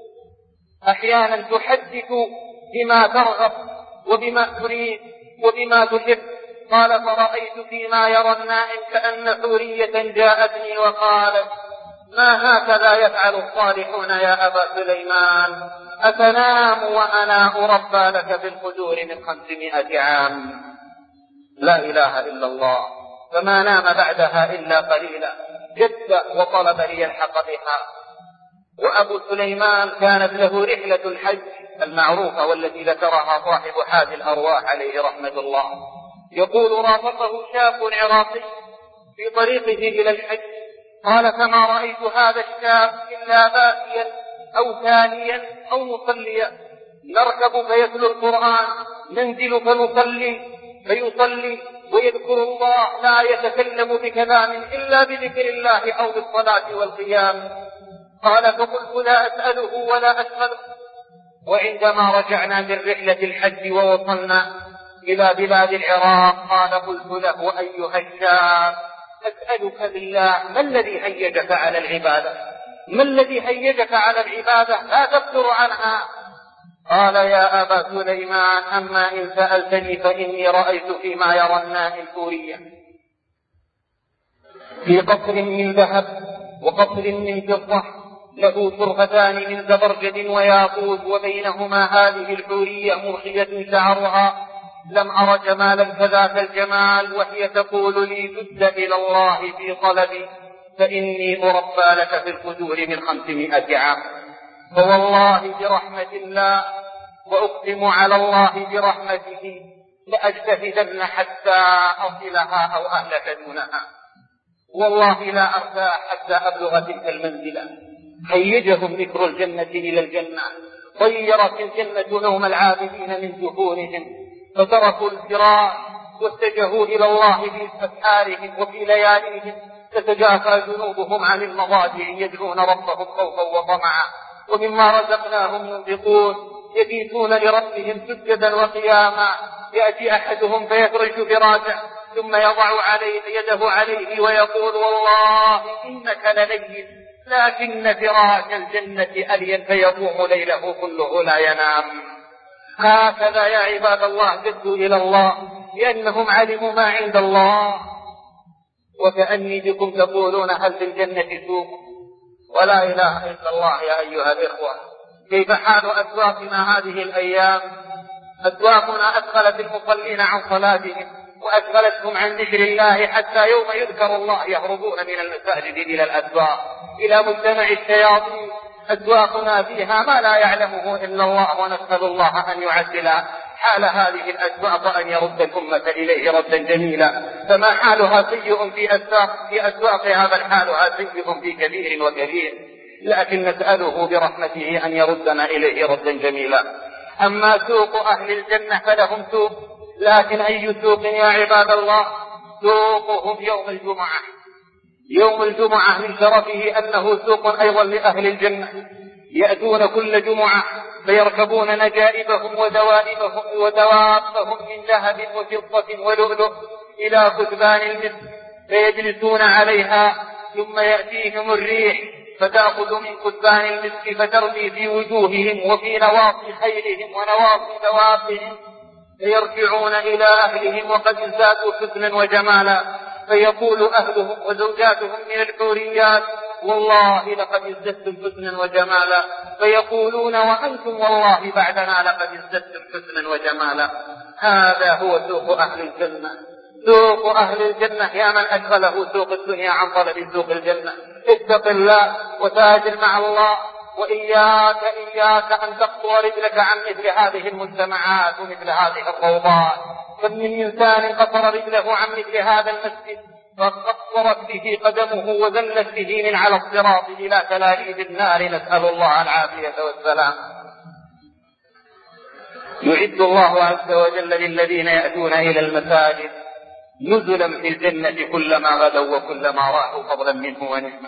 Speaker 1: أحيانا تحدث بما ترغب وبما تريد وبما تحب. قال: فرأيت فيما يرى النائم كأن حورية جاءتني وقالت: ما هكذا يفعل الصالحون يا أبا سليمان، أتنام وأنا أربى لك بالخدور من خمسمائة عام؟ لا إله إلا الله. فما نام بعدها إلا قليلا، جد وطلب ليلحق بها. وأبو سليمان كانت له رحلة الحج المعروفة والتي ذكرها صاحب حاد الأرواح عليه رحمة الله. يقول: رافقه شاب عراقي في طريقه إلى الحج، قال: فما رأيت هذا الشاب إلا باكيا أو ثانيا أو مصليا، نركب فيتلو القرآن، ننزل فنصلي فيصلي ويذكر الله، لا يتكلم بكلام إلا بذكر الله أو بالصلاة والقيام. قال: فقلت: لا أسأله ولا أسأله. وعندما رجعنا من رحلة الحج ووصلنا إلى بلاد العراق قال: قلت له: أيها الشاب، أسألك بالله، ما الذي هيجك على العبادة؟ ما الذي هيجك على العبادة لا تفتر عنها؟ قال: يا أبا سليمان، أما إن سألتني فإني رأيت فيما يرى النائم حورية في قصر من ذهب وقصر من فضة، له شرفتان من زبرجد وياقوت، وبينهما هذه الحورية مرخية شعرها، لم أر جمالا كذاك الجمال، وهي تقول لي: جد إلى الله في طلبي فإني أربى لك في الخدور من خمسمائة عام. فوالله برحمة الله وأقسم على الله برحمته لأجتهدن حتى أصلها أو أهلك دونها، والله لا أرتاح حتى أبلغ تلك المنزلة. هيجهم ذكر الجنة إلى الجنة، طيرت الجنة نوم العابدين من جفونهم، فتركوا الفراش واتجهوا إلى الله في أسحارهم وفي لياليهم، تتجافى جنوبهم عن المضاجع يدعون ربهم خوفا وطمعا، ومما رزقناهم ينفقون، يبيتون لربهم سجدا وقياما. يأتي أحدهم فيفرش فراشه ثم يضع عليه يده عليه ويقول: والله إنك للين، لكن فراش الجنة ألين، فيقوم ليله كله لا ينام. هكذا يا عباد الله جدوا إلى الله لأنهم علموا ما عند الله. وكأني بكم تقولون هل في الجنة سوق؟ ولا إله إلا الله. يا أيها الإخوة، كيف حال أسواقنا هذه الأيام؟ أسواقنا أدخلت المصلين عن صلاتهم وأشغلتهم عن ذكر الله، حتى يوم يذكر الله يهربون من المساجد إلى الأسواق، إلى مجتمع الشياطين. أسواقنا فيها ما لا يعلمه إلا الله، ونسأل الله أن يعدل حال هذه الأسواق وأن يرد الأمة إليه ردا جميلا. فما حالها سيء في أسواق في أسواقها، بل حالها سيء في كبير وكبير، لكن نسأله برحمته أن يردنا إليه ردا جميلا. أما سوق أهل الجنة فلهم سوق، لكن أي سوق يا عباد الله؟ سوقهم يوم الجمعة. يوم الجمعة من شرفه أنه سوق أيضا لأهل الجنة، يأتون كل جمعة فيركبون نجائبهم ودوائبهم ودوابهم من ذهب وفضة ولؤلؤ إلى كثبان المسك، فيجلسون عليها، ثم يأتيهم الريح فتأخذ من كثبان المسك فترمي في وجوههم وفي نواصي خيلهم ونواصي دوابهم، فيرجعون إلى أهلهم وقد ازدادوا حسنا وجمالا، فيقول أهلهم وزوجاتهم من الحوريات: والله لقد ازددتم حسنا وجمالا، فيقولون: وأنتم والله بعدنا لقد ازددتم حسنا وجمالا. هذا هو سوق أهل الجنة. سوق أهل الجنة يا من أشغله سوق الدنيا عن طلب سوق الجنة. اتق الله وتاجر مع الله، وإياك إياك أن تقطع رجلك عن مثل هذه المجتمعات ومثل هذه الضوضاء. كم من إنسان قطر رجله عن مثل هذا المسجد فقصرت به قدمه وذلت به من على الصراط إلى تلاليب النار، نسأل الله العافية والسلام. يعد الله عز وجل للذين يأتون إلى المساجد نزلا في الجنة كلما غدوا وكلما راحوا فضلا منه ونعمة.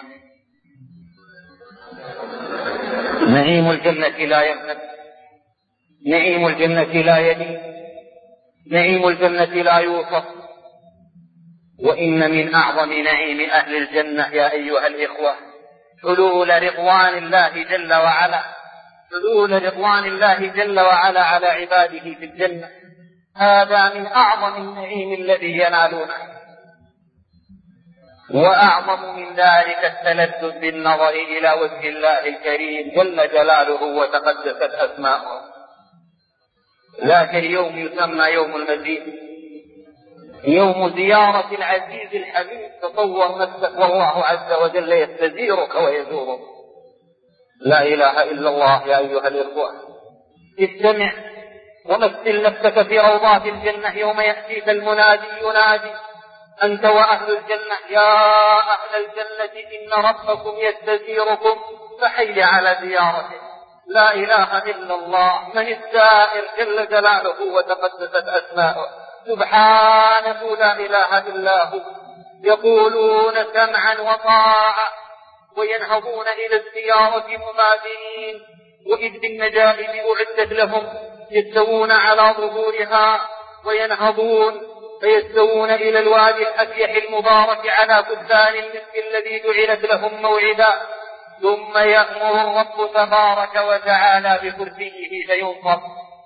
Speaker 1: نعيم الجنة لا ينفد، نعيم الجنة لا يلي، نعيم الجنة لا يوصف. وإن من أعظم نعيم أهل الجنة يا أيها الإخوة حلول رضوان الله جل وعلا، حلول رضوان الله جل وعلا على عباده في الجنة. هذا من أعظم النعيم الذي ينالونه. وأعظم من ذلك التلذذ بالنظر إلى وجه الله الكريم جل جلاله وتقدست أسماؤه. ذاك اليوم يسمى يوم المزيد، يوم زيارة العزيز الحبيب. تصور نفسك والله عز وجل يستزيرك ويزورك. لا إله إلا الله. يا أيها الإخوة، استمع ومثل نفسك في روضات الجنة يوم يأتيك المنادي ينادي: أنت وأهل الجنة يا أهل الجنة إن ربكم يستزيركم فحي على زيارته. لا إله إلا الله. من السائر جل جلاله وتقدست أسماؤه؟ سبحانه لا إله إلا هو. يقولون سمعا وطاعة وينهضون إلى الزيارة مبادرين، وإذ بالنجائب أعدت لهم يستوون على ظهورها وينهضون فيستوون إلى الوادي الأفيح المبارك على كثبان المسك الذي جعلت لهم موعدا. ثم يأمر الرب تبارك وتعالى بكرسيه فينصب،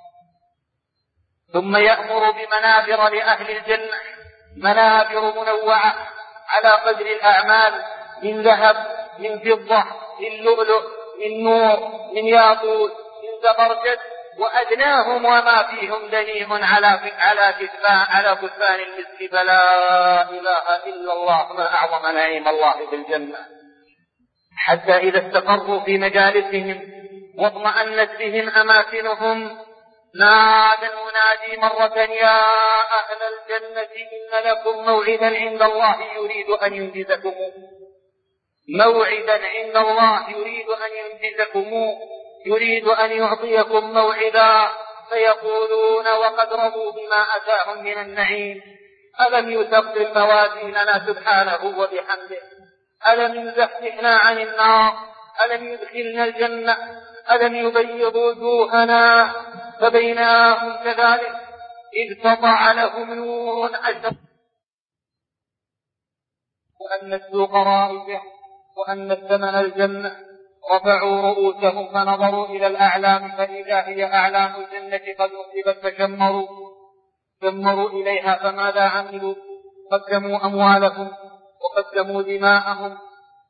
Speaker 1: ثم يأمر بمنابر لأهل الجنة، منابر منوعة على قدر الأعمال، من ذهب، من فضة، من لؤلؤ، من نور، من ياقوت، من زبرجد، وأدناهم وما فيهم دنيم على على كثبان على كثبان المسك. فلا إله إلا الله. ما أعظم نعيم الله في الجنة. حتى إذا استقروا في مجالسهم واطمأنت بهم أماكنهم نادى المنادي مرة: يا أهل الجنة إن لكم موعدا عند الله يريد أن ينجزكم، موعدا عند الله يريد أن ينجزكم، يريد أن يعطيكم موعدا. فيقولون وقد رضوا بما أتاهم من النعيم: ألم يثقل موازيننا سبحانه وبحمده؟ ألم يزحزحنا عن النار؟ ألم يدخلنا الجنة؟ ألم يبيض وجوهنا؟ فبينهم كذلك إذ سطع لهم نور أشرق، وأن السوق رائجة، وأن الثمن الجنة، رفعوا رؤوسهم فنظروا إلى الأعلام فإذا هي أعلام الجنة قد أصيبت فشمروا شمروا إليها. فماذا عملوا؟ قدموا أموالهم وقدموا دماءهم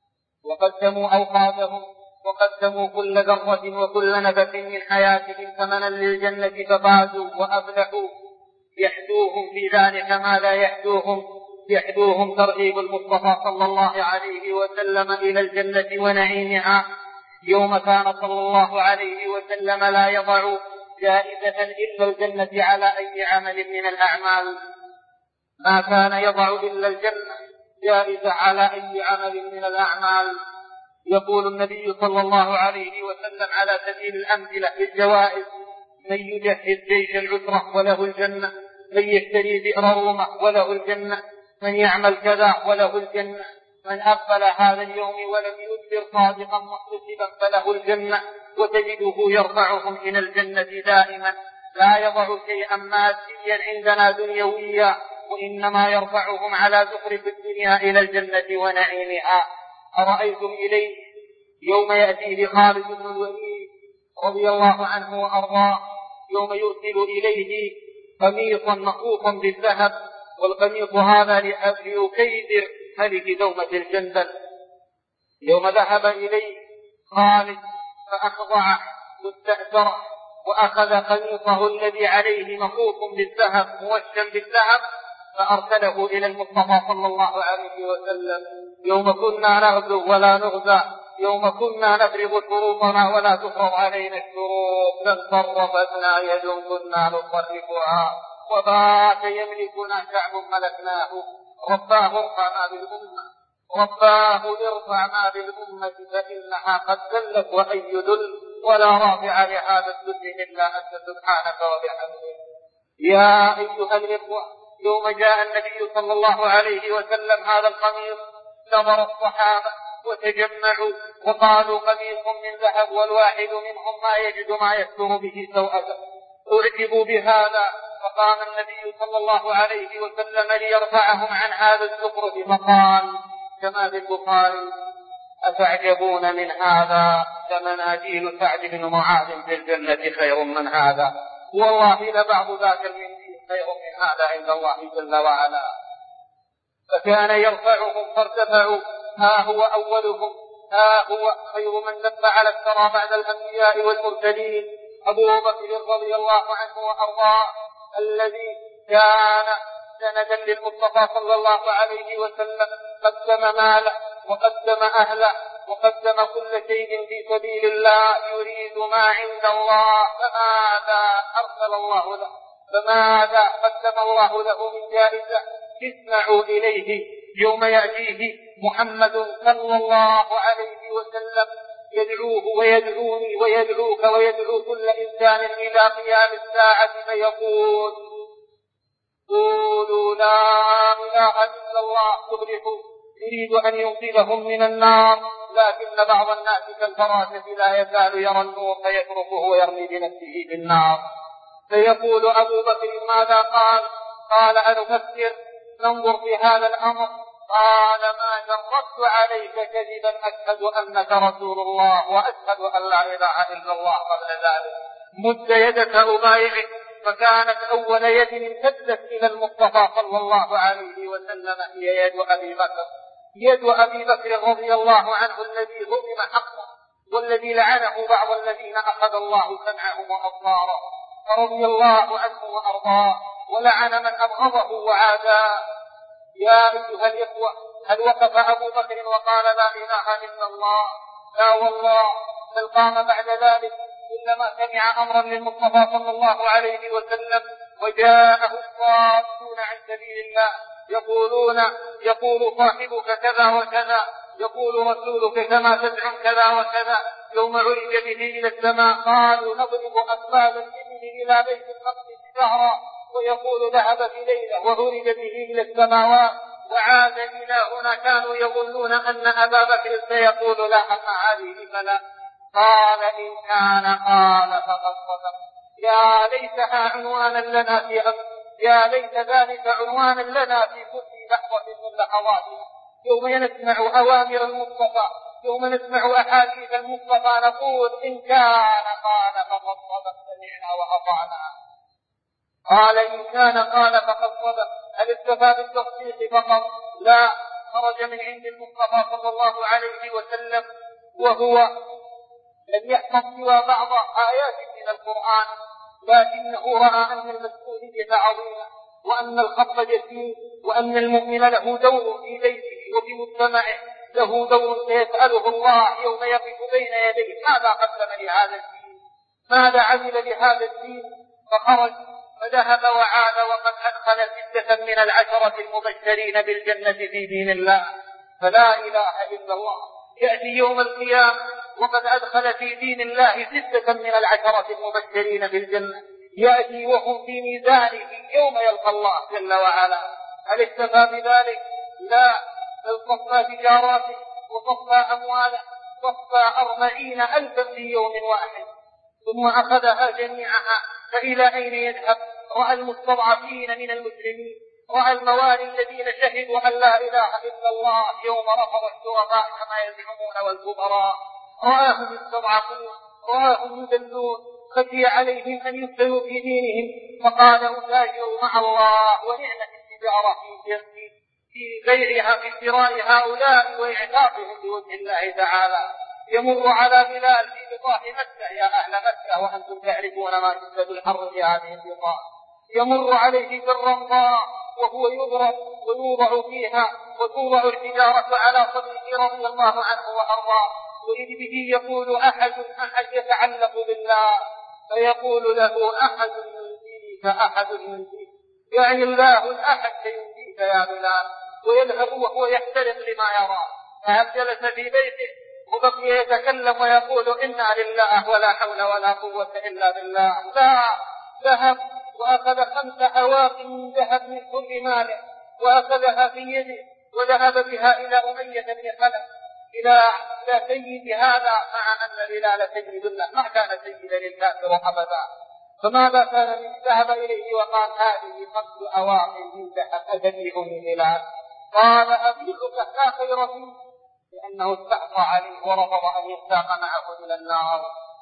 Speaker 1: وقدموا أوقاتهم وقدموا كل ذرة وكل نفس من حياتهم ثمنا للجنة ففازوا وأفلحوا. يحدوهم في ذلك ماذا يحدوهم؟ يحدوهم ترغيب المصطفى صلى الله عليه وسلم إلى الجنة ونعيمها، يوم كان صلى الله عليه وسلم لا يضع جائزة إلا الجنة على أي عمل من الأعمال، ما كان يضع إلا الجنة جائزة على أي عمل من الأعمال. يقول النبي صلى الله عليه وسلم على سبيل الأمثلة بالجوائز: من يجهز جيش العسرة وله الجنة، من يشتري بئر رومة وله الجنة، من يعمل كذا وله الجنة، من أقبل هذا اليوم ولم يدبر صادقا محتسبا فله الجنة. وتجده يرفعهم من الجنة دائما، لا يضع شيئا ماديا عندنا دنيويا، وإنما يرفعهم على زخرف الدنيا إلى الجنة ونعيمها. أرأيتم إليه يوم يأتي لخالد بن الوليد رضي الله عنه وأرضاه يوم يرسل إليه قميصا مخوفا بالذهب، والقميص هذا ليكيدر ملك دومة الجندل. يوم ذهب إليه خالد فأخضعه واستأثره وأخذ قميصه الذي عليه مخوف بالذهب موشم بالذهب فأرسله إلى المصطفى صلى الله عليه وسلم: يوم كنا نغزو ولا نغزى، يوم كنا نفرض شروطنا ولا تفرض علينا الشروط، لانصرفتنا يد كنا نصرفها، وبات يملكنا شعب ملكناه. رباه ارفع ما بالأمة، رباه ارفع ما بالأمة فإنها قد ذلت وأي ذل، ولا رافع لهذا الذل إلا أنت سبحانك وبحمدك. يا أيها الإخوة، يوم جاء النبي صلى الله عليه وسلم هذا القميص نظر الصحابة وتجمعوا وقالوا: قميص من ذهب والواحد منهم ما يجد ما يستر به سوءته. أعجبوا بهذا، فقام النبي صلى الله عليه وسلم ليرفعهم عن هذا الزخرف فقال كما في البخاري: أتعجبون من هذا؟ لمناديل سعد بن معاذ في الجنة خير من هذا، والله لبعض ذاك المنديل خير من هذا عند الله جل وعلا. فكان يرفعهم فارتفعوا، ها هو أولهم، ها هو خير من دب على الثرى بعد الأنبياء والمرسلين، أبو بكر رضي الله عنه وأرضاه، الذي كان سندا للمصطفى صلى الله عليه وسلم، قدم ماله وقدم أهله وقدم كل شيء في سبيل الله يريد ما عند الله، فماذا أرسل الله له؟ فماذا قدم الله له من جائزة؟ اسمعوا إليه يوم يأتيه محمد صلى الله عليه وسلم يدعوه ويدعوني ويدعوك ويدعو كل إنسان إلى قيام الساعة فيقول: قولوا لا إله إلا الله تفلحوا. يريد أن ينقذهم من النار، لكن بعض الناس كالفراشة لا يزال يرى النور فيتركه ويرمي بنفسه بالنار. فيقول أبو بكر: ماذا قال؟ قال: أنفكر، ننظر في هذا الأمر. قال: ما جربت عليك كذبا، أشهد أنك رسول الله وأشهد أن لا إله إلا الله. قبل ذلك مد يدك أبايعك، فكانت أول يد امتدت إلى المصطفى صلى الله عليه وسلم هي يد أبي بكر، يد أبي بكر رضي الله عنه الذي ظلم حقه والذي لعنه بعض الذين أخذ الله سمعهم وأبصاره، رضي الله عنه وأرضاه، ولعن من أبغضه وعاداه. يا أيها الإخوة، هل وقف أبو بكر وقال لا إله إلا الله؟ لا والله، بل قام بعد ذلك كلما سمع أمرا للمصطفى صلى الله عليه وسلم وجاءه الصادون عن سبيل الله يقولون: يقول صاحبك كذا وكذا، يقول رسولك كما تزعم كذا وكذا. يوم عرج به إلى السماء قالوا: نضرب أسباب الإبل إلى بيت المقدس شهرا، ويقول ذهب في ليلة وعرج به إلى السماوات وعاد إلى هنا. كانوا يظنون أن أبا بكر سيقول: لا، أما هذه فلا. قال: إن كان قال فقد صدق. يا ليتها عنوانا لنا في أمر، يا ليت ذلك عنوانا لنا في كل لحظة من لحظاتنا، يوم نسمع أوامر المصطفى يوم نسمع أحاديث المصطفى نقول إن كان قال فقد صدق سمعنا وأطعنا. قال إن كان قال فقد صدق، هل اكتفى بالتصديق فقط؟ لا، خرج من عند المصطفى صلى الله عليه وسلم وهو لم يحفظ سوى بعض آيات من القرآن، لكنه رأى أن المسؤولية عظيمة وأن الخط جسيم وأن المؤمن له دور في بيته وفي مجتمعه، له دور سيسأله الله يوم يقف بين يديه ماذا قدم لهذا الدين، ماذا عمل لهذا الدين. فخرج فذهب وعاد وقد أدخل ستة من العشرة المبشرين بالجنة في دين الله. فلا إله إلا الله، يأتي يوم القيامة وقد أدخل في دين الله ستة من العشرة المبشرين بالجنة، يأتي وهم في ميزانه يوم يلقى الله جل وعلا. هل اكتفى بذلك؟ لا، بل صفى تجاراته وصفى أمواله، صفى أربعين ألفا في يوم واحد، ثم أخذها جميعها. فإلى أين يذهب؟ رأى المستضعفين من المسلمين، رأى الموالي الذين شهدوا أن لا إله إلا الله يوم رفض الشرفاء كما يزعمون والكبراء، رآهم يستضعفون، رآهم يذلون، خشي عليهم أن يفتنوا في دينهم، فقال أتاجر مع الله ونعمة التجارة في بيعها في اشتراء هؤلاء وإعتاقهم بوجه الله تعالى. يمر على بلال في بطاح مكة، يا أهل مكة وأنتم تعرفون ما شدة الحر في هذه البطاح، يمر عليه في الرمضاء وهو يضرب ويوضع فيها وتوضع الحجارة على صدره رضي الله عنه وأرضاه، وإذ به يقول أحد أحد يتعلق بالله، فيقول له أحد ينجيك أحد ينجيك، يعني الله الأحد سينجيك يا بلال، ويذهب وهو يحترق لما يرى. فهل جلس في بيته وبقي يتكلم ويقول إنا لله ولا حول ولا قوة إلا بالله؟ لا، ذهب وأخذ خمس أواق من ذهب من كل ماله وأخذها في يده وذهب بها إلى أمية بن خلف إلى سيد هذا، مع أن بلال سيد له ما كان سيدا للكافر أبدا. فماذا كان من؟ ذهب إليه وقال هذه خمس أواق من ذهب أتبيعني بلال؟ قال أبيعك لا خير فيه، لأنه استعصى عليه ورفض أن يساق معه إلى النار.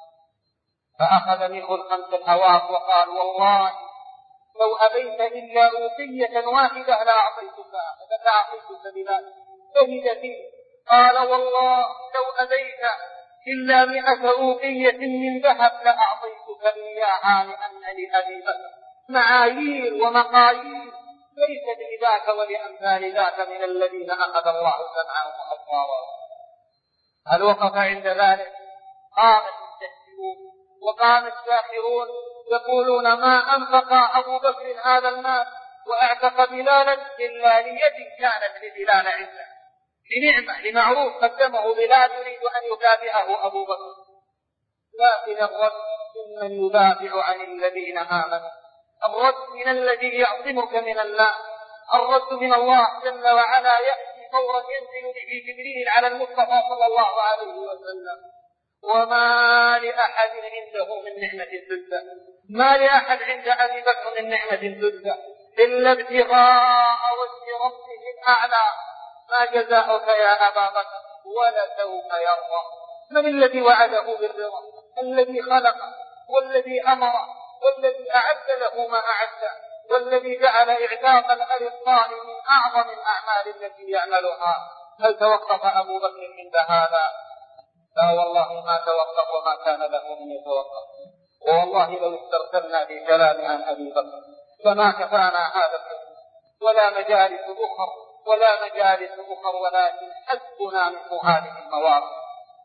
Speaker 1: فأخذ منه الخمس الأواق وقال والله لو أبيت إلا أوقية واحدة لا أعطيتك لا أعطيتك بلال. فهد فيه قال والله لو أبيت إلا مئة أوقية من ذهب لا أعطيتك إياها، لأن لأبي بكر معايير ومقايير ليست لذاك ولأمثال ذاك من الذين أخذ الله سمعهم وأبصارهم. هل وقف عند ذلك؟ قام المستهزئون وقام الساخرون يقولون ما أنفق أبو بكر هذا المال وأعتق بلالا إلا ليد كانت لبلال عنده، لنعمة لمعروف قدمه بلال يريد أن يكافئه أبو بكر. لكن الرد ممن يدافع عن الذين آمنوا، الرد من الذي يعصمك من الله، الرد من الله جل وعلا يأتي فورا ينزل به جبريل على المصطفى صلى الله عليه وسلم. وما لأحد عنده من نعمة تجزى، ما لأحد عند أبي بكر من نعمة تجزى إلا ابتغاء وجه ربه الأعلى. ما جزاؤك يا أبا بكر ولسوف يرضى. من الذي وعده بالرضا؟ الذي خلق والذي أمر والذي أعد له ما أعد، والذي جعل إعتاق الأرقاء من أعظم الأعمال التي يعملها. هل توقف أبو بكر عند هذا؟ لا والله ما توقف وما كان له من يتوقف. والله لو استرسلنا في كلام عن أبي بكر فما كفانا هذا الحديث ولا مجالس أخر ولا مجالس أخر ولكن حسبنا من هذه المواقف.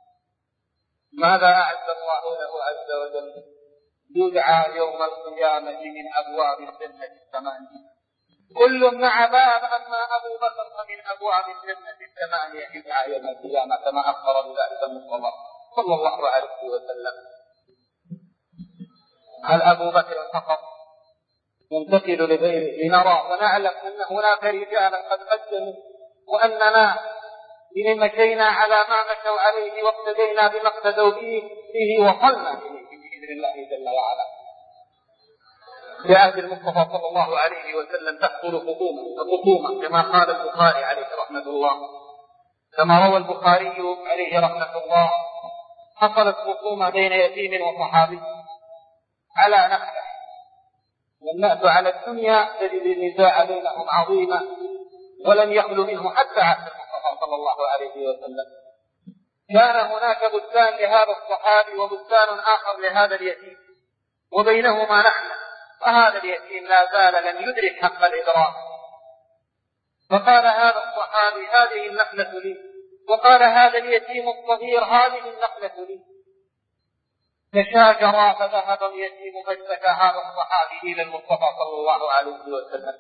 Speaker 1: ماذا أعد الله له عز وجل؟ يدعى يوم القيامة من أبواب الجنة الثمانية، كل مع باب، أما أبو بكر فمن أبواب الجنة الثمانية يدعى يوم القيامة كما أخبر بذلك المصطفى صلى الله عليه وسلم. هل أبو بكر فقط ينتقل لغيره؟ لنرى ونعلم أن هناك رجالا قد قدموا وأننا إن مشينا على ما مشوا عليه واقتدينا بما اقتدوا به فيه وصلنا إليه بإذن الله جل وعلا. في عهد المصطفى صلى الله عليه وسلم تحصل خصومة خصومة كما قال البخاري عليه رحمة الله كما روى البخاري عليه رحمة الله حصلت خصومة بين يتيم وصحابي على نخلة، والناس على الدنيا تجد النزاع بينهم عظيما ولم يخلو منه حتى عهد المصطفى صلى الله عليه وسلم. كان هناك بستان لهذا الصحابي وبستان آخر لهذا اليتيم وبينهما نخلة، وهذا اليتيم لا زال لم يدرك حق الإدراك، فقال هذا الصحابي هذه النخلة لي، وقال هذا اليتيم الصغير هذه النخلة لي. تشاجرا فذهب اليتيم فاشتكى هذا الصحابي إلى المصطفى صلى الله عليه وسلم،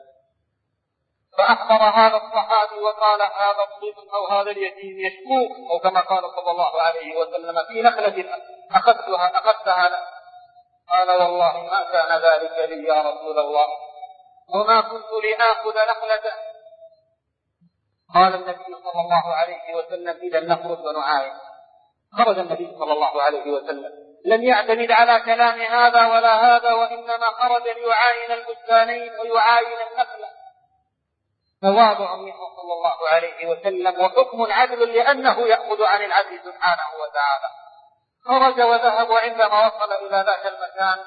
Speaker 1: فأخبر هذا الصحابي وقال هذا الطفل أو هذا اليتيم يشكوك، أو كما قال صلى الله عليه وسلم في نخلة أخذتها أخذتها لك. قال والله ما كان ذلك لي يا رسول الله، وما كنت لآخذ نخلة. قال النبي صلى الله عليه وسلم إذا نخرج ونعاين. خرج النبي صلى الله عليه وسلم، لم يعتمد على كلام هذا ولا هذا، وإنما خرج ليعاين البستانين ويعاين النخلة. تواضع منه صلى الله عليه وسلم وحكم عدل لأنه يأخذ عن العدل سبحانه وتعالى. خرج وذهب، وعندما وصل إلى ذاك المكان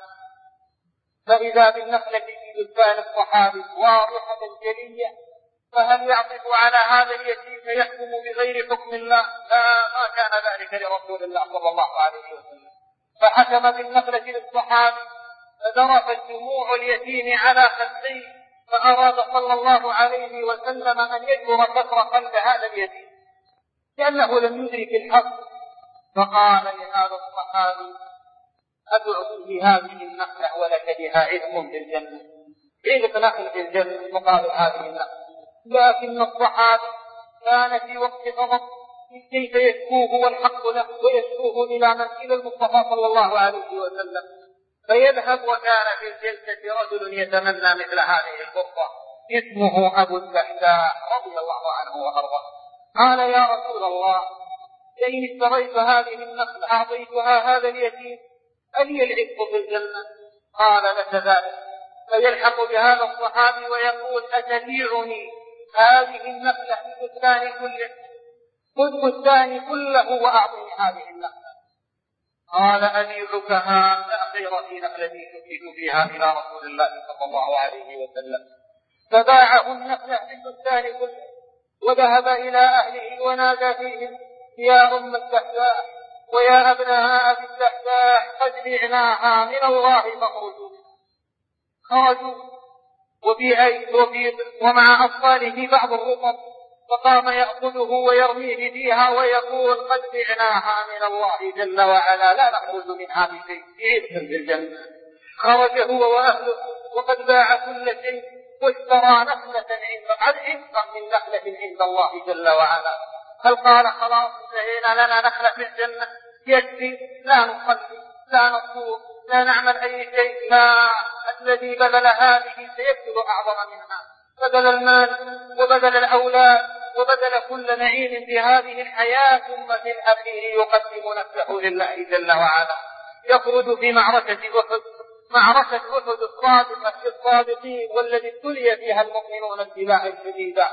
Speaker 1: فإذا بالنخلة في بستان الصحابي واضحة جلية، فهل يعطف على هذا اليتيم فيحكم بغير حكم الله؟ لا، ما كان ذلك لرسول الله صلى الله عليه وسلم، فحكم بالنخلة للصحابي، فذرفت دموع اليتيم على خديه، فأراد صلى الله عليه وسلم أن يجبر كسر قلب هذا اليتيم لأنه لم يدرك الحق، فقال لهذا الصحابي أدعو هذه النخلة ولك بها عتق في الجنة، عتق نخل في الجنة مقابل هذه النخلة. لكن الصحابي كان في وقت غضب كيف يشكوه والحق له ويشكوه إلى من إلى المصطفى صلى الله عليه وسلم، فيذهب. وكان في الجلسة رجل يتمنى مثل هذه الفرصة اسمه أبو الدحداح رضي الله عنه وأرضاه. قال يا رسول الله لئن اشتريت هذه النخلة أعطيتها هذا اليتيم ألي العتق في الجنة؟ قال لك ذلك. فيلحق بهذا الصحابي ويقول أتبيعني هذه النخلة في بستان كله؟ خذ بستاني كله وأعطني هذه النخلة. قال أبيعكها لا خير في نخلتي تفيد فيها إلى رسول الله صلى الله عليه وسلم. فباعه النخلة في البستان كله وذهب إلى أهله ونادى فيهم يا أم الدحداح ويا أبناء أبي الدحداح قد بعناها من الله فاخرجوا. خرجوا وفي ومع أطفاله بعض الرطب، فقام يأخذه ويرميه فيها ويقول قد بعناها من الله جل وعلا لا نخرج منها بشيء في الجنة. خرج هو وأهله وقد باع كل شيء واشترى نخلة عند عتقا من نخلة عند الله جل وعلا. هل قال خلاص انتهينا لنا نخلة في الجنة يكفي؟ لا نصلي لا نصوم لا نعمل أي شيء، لا، الذي بذل هذه سيبذل أعظم منها، بذل المال وبذل الأولاد وبذل كل نعيم في هذه الحياة، ثم في الأخير يقدم نفسه لله جل وعلا. يخرج في معركة أحد، معركة أحد الصادقة للصادقين والذي ابتلي فيها المؤمنون ابتلاء شديدا،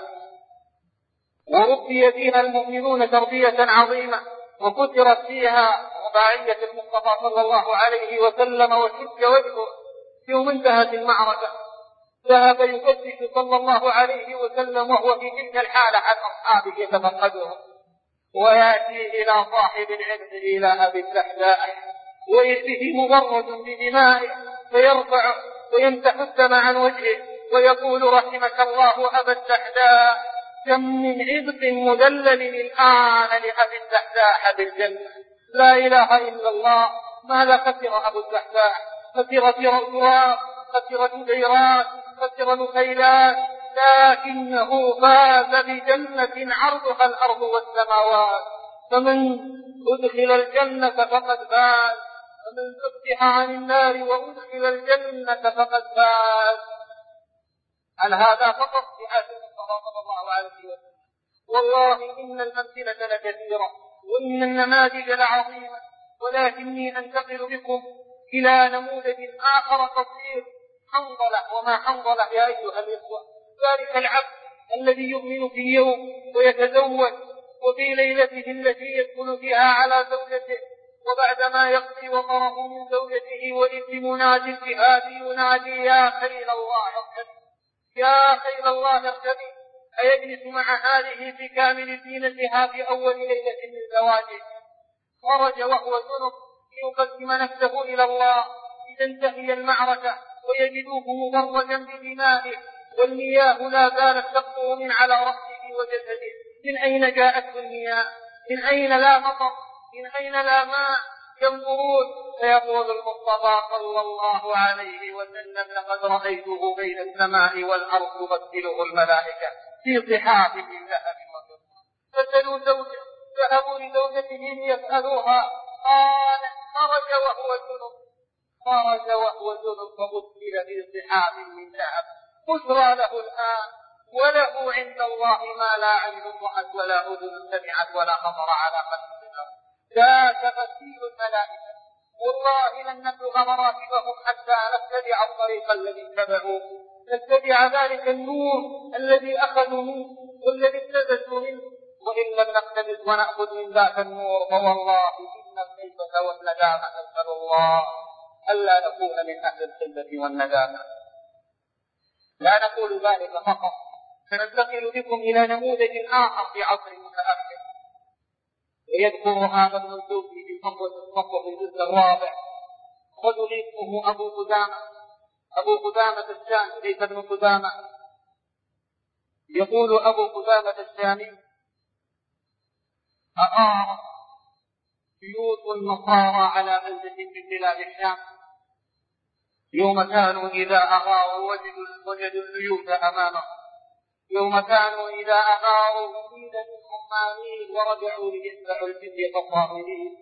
Speaker 1: وربي فيها المؤمنون تربية عظيمة، وكثرت فيها رباعية المصطفى صلى الله عليه وسلم وشج وجهه. يوم انتهت المعركة ذهب يفتش صلى الله عليه وسلم وهو في تلك الحالة عن أصحابه يتفقدهم، ويأتي إلى صاحب العبد إلى أبي الدحداح ويده مبرد بدمائه، فيرفع ويمسح الدم عن وجهه ويقول رحمك الله أبا الدحداح، كم من عبد مدلل الآن لأبي الدحداح بالجنة. لا إله إلا الله. ماذا خسر أبو الدحداح؟ خسر تراب، خسر جبيرات، خسر نخيلات، لكنه فاز بجنة عرضها الأرض والسماوات. فمن أدخل الجنة فقد فاز، ومن زحزح عن النار وأدخل الجنة فقد فاز. هل هذا فقط في آية صلى الله عليه وسلم؟ والله إن الأمثلة لكثيرة وإن النماذج لعظيمة، ولكني أنتقل بكم إلى نموذج آخر قصير، حنظلة. وما حنظلة يا أيها الإخوة؟ ذلك العبد الذي يؤمن في يوم ويتزوج وفي ليلته التي يدخل فيها على زوجته، وبعدما يقضي وطره من زوجته وإذ مناد الجهاد ينادي يا خيل الله اركبي يا خيل الله اركبي، أيجلس مع هذه في كامل زينتها في أول ليلة من زواجه؟ خرج وهو جنب ليقدم نفسه إلى الله لتنتهي المعركة ويجدوه مبرجا بدمائه، والمياه لا زالت تقطر من على رأسه وجسده. من أين جاءته المياه؟ من أين لا مطر؟ من أين لا ماء؟ ينظرون فيقول المصطفى صلى الله عليه وسلم لقد رأيته بين السماء والأرض تغسله الملائكة في صحاف من ذهب وفضة. فسألوا زوجه ذهبوا لزوجتهم يسألوها، قال خرج وهو جنب خرج وهو جنب فغسل في صحاف من ذهب. بشرى له الآن وله عند الله ما لا عين رأت ولا أذن سمعت ولا خطر على قلب بشر. ذاك غسيل الملائكة. والله لن نبلغ مراتبهم حتى نتبع الطريق الذي اتبعوه، نتبع ذلك النور الذي أخذوا منه والذي ابتدسوا منه. وإن لم نقتبس ونأخذ من ذاك النور فوالله إن الخيبة والندامة نسأل الله ألا نكون من أهل الخيبة والندامة. لا نقول ذلك فقط، سننتقل بكم إلى نموذج آخر في عصر متأخر، ويذكر هذا ابن الجوزي في صفوة الصفوة في الجزء الرابع. رجل اسمه أبو قدامة أبو قدامة الشامي ليس ابن قدامة. يقول أبو قدامة الشامي: أغار بيوت النصارى على بلدة من بلاد الشام، يوم كانوا إذا أغاروا وجدوا البيوت أمامهم، يوم كانوا إذا أغاروا مزيد منهم مالين ورجعوا ليدفعوا الجزية الصاغرين.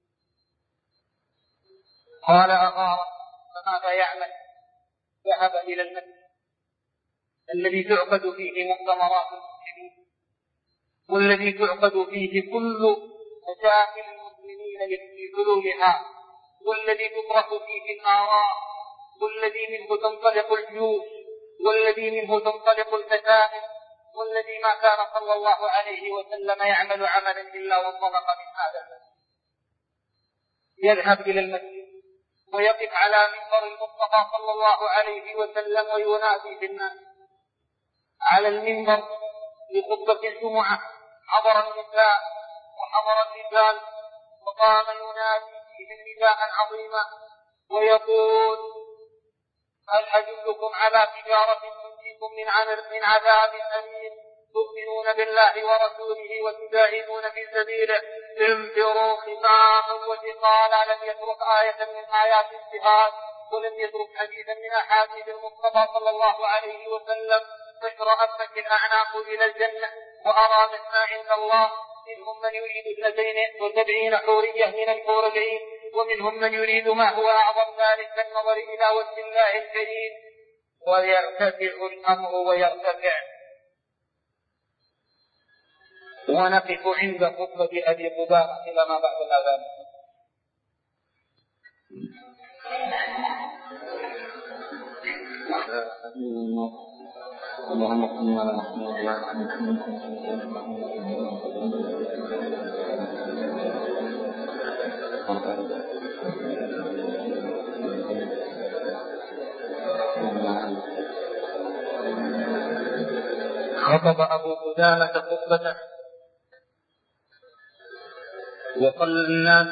Speaker 1: قال أغار فماذا يعمل؟ ذهب إلى المسجد الذي تعقد فيه مؤتمرات المسلمين، والذي تعقد فيه كل مشاكل المسلمين في حلولها، والذي تطرح فيه الآراء، والذي منه تنطلق الجيوش، والذي منه تنطلق الفتائل، والذي ما كان صلى الله عليه وسلم يعمل عملا إلا وانطلق من هذا المسجد. يذهب إلى المسجد ويقف على منبر المصطفى صلى الله عليه وسلم وينادي في الناس. على المنبر لخطبة الجمعة حضر النساء وحضر الرجال، وقام ينادي فيهم نداء عظيما ويقول: هل أدلكم على تجارة تنجيكم من عذاب أليم، تؤمنون بالله ورسوله وتجاهدون في سبيله، انفروا خفافا وثقالا. لم يترك آية من آيات الجهاد ولم يترك حديثا من أحاديث المصطفى صلى الله عليه وسلم. فاشرأت الأعناق إلى الجنة وأرى ما عند الله. منهم من يريد اثنتين وسبعين حورية من الحور العين، ومنهم من يريد ما هو أعظم ذلك كالنظر إلى وجه الله الكريم. ويرتفع الأمر ويرتفع. ونقف عند خطبة أبي قدامة إلى ما بعد الأذان. اللهم صل على محمد وعلى آله وصحبه. خطب أبو قدامة خطبته وقال الناس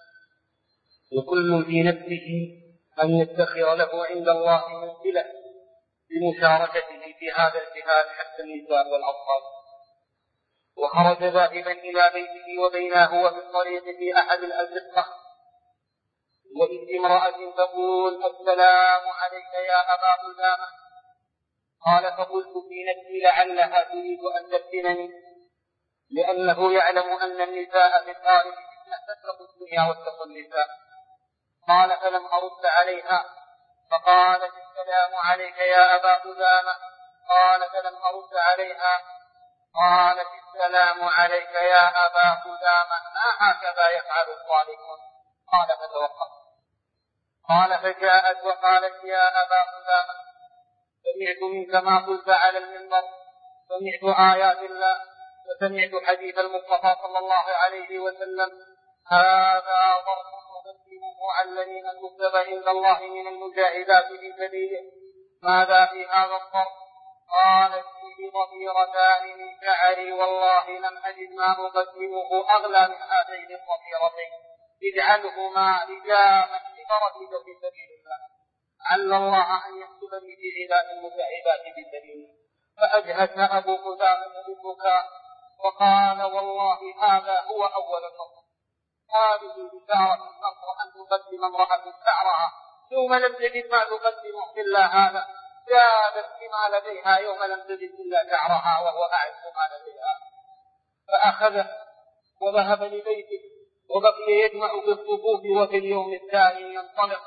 Speaker 1: وكل في نفسه أن يدخر له عند الله منزلة بمشاركته في هذا الجهاد حتى النساء والأطفال. وخرج ذاهبا إلى بيته وبينه وفي الطريق في أحد الأزقة وإذ امرأة تقول: السلام عليك يا أبا قدامة. قال: فقلت في نفسي لعلها تريد أن تفتنني، لأنه يعلم أن النساء في الغالب تتقوا الدنيا واتقوا النساء. قال: فلم أرد عليها، فقالت: السلام عليك يا أبا قدامة. قال: فلم أرد عليها. قالت: السلام عليك يا أبا قدامة، ما هكذا يفعل الصالحون. قال: فتوقف. قال: فجاءت وقالت: يا أبا قدامة، سمعت منك ما قلت على المنبر، سمعت آيات الله، وسمعت حديث المصطفى صلى الله عليه وسلم: هذا ضرب نقدمه على الذين كتب عند الله من المجاهدات في سبيله. ماذا في هذا الضرب؟ قال: فيه ضفيرتان من شعري والله لم أجد ما أقدمه أغلى من هاتين الضفيرتين، اجعلهما لجاما لبركة في سبيل الله، عل الله أن يكتبني في عداد المجاهدات في سبيله. فأجهش أبو قدامة بالبكاء وقال: والله هذا هو أول النصر، هذه بشارة النصر أن تقدم امرأة شعرها يوم لم تجد ما تقدم إلا هذا، زادت بما لديها يوم لم تجد إلا شعرها وهو أعز ما لديها. فأخذه وذهب لبيته وبقي يجمع في الصفوف، وفي اليوم الثاني ينطلق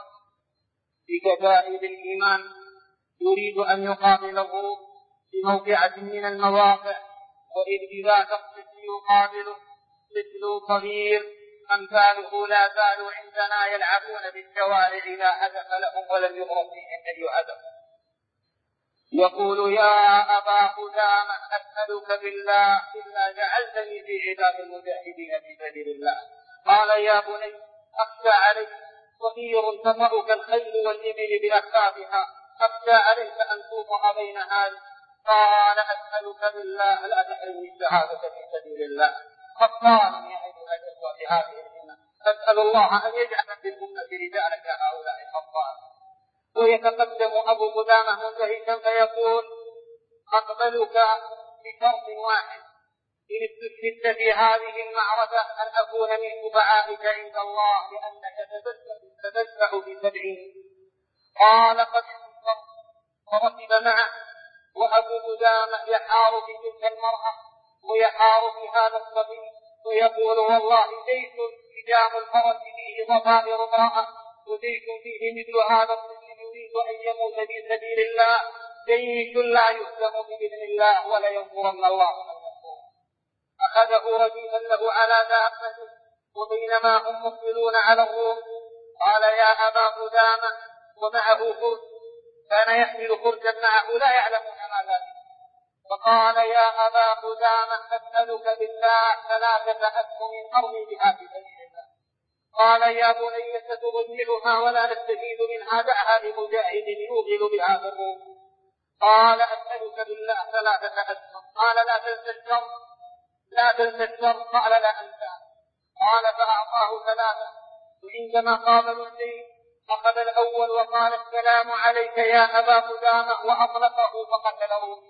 Speaker 1: بكتائب الإيمان يريد أن يقابل الغروب في موقعة من المواقع، وإذ إذا تقصد يقابله طفل صغير أمثاله لا زالوا عندنا يلعبون بالشوارع لا هدف لهم ولم يغرب فيهم أي هدف. يقول: يا أبا قدامة أسألك بالله إلا جعلتني في عداد المجاهدين في سبيل الله. قال: يا بني أخشى عليك صغير تطأك الخيل والإبل بأخفافها، أخشى عليك أن توقع بين هذه. قال: أسألك بالله لا تحرمني الشهادة في سبيل الله. خطاني أيها الإخوة في هذه الأمة، أسأل الله أن يجعل في الأمة رجالا كهؤلاء الخطان. ويتقدم أبو قدامة منتهشا فيقول: أقبلك بشرط واحد، إن استشهدت في هذه المعركة أن أكون من شفعائك عند الله لأنك تتشفع بسبعين. قال: قد انتصرت. وركب معه، وأبو قدامة يحار في تلك المرأة ويحار في هذا الصبي ويقول: والله جيش حجام الفرس فيه ضفائر امرأة، وجيش فيه مثل هذا الطفل يريد أن يموت في سبيل الله، جيش لا يهزم بإذن الله ولا ينصرن الله من ينصره. أخذه رديفا له على دابته، وبينما هم مقبلون على الروم قال: يا أبا قدامة، ومعه خرج، كان يحمل خرجا معه لا يعلمون ماذا فيه. فقال: يا أبا قدامة أسألك بالله ثلاثة أسهم أرمي بها في سبيل الله. قال: يا بني ستضيعها ولا نستفيد منها، دعها لمجاهد يوغل بها في الروم. قال: أسألك بالله ثلاثة أسهم. قال: لا تنسى الشر، لا تنسى الشر. قال: لا أنسى. قال: فأعطاه ثلاثة، وعندما قابلوا الليل أخذ الأول وقال: السلام عليك يا أبا قدامة، وأطلقه فقتله.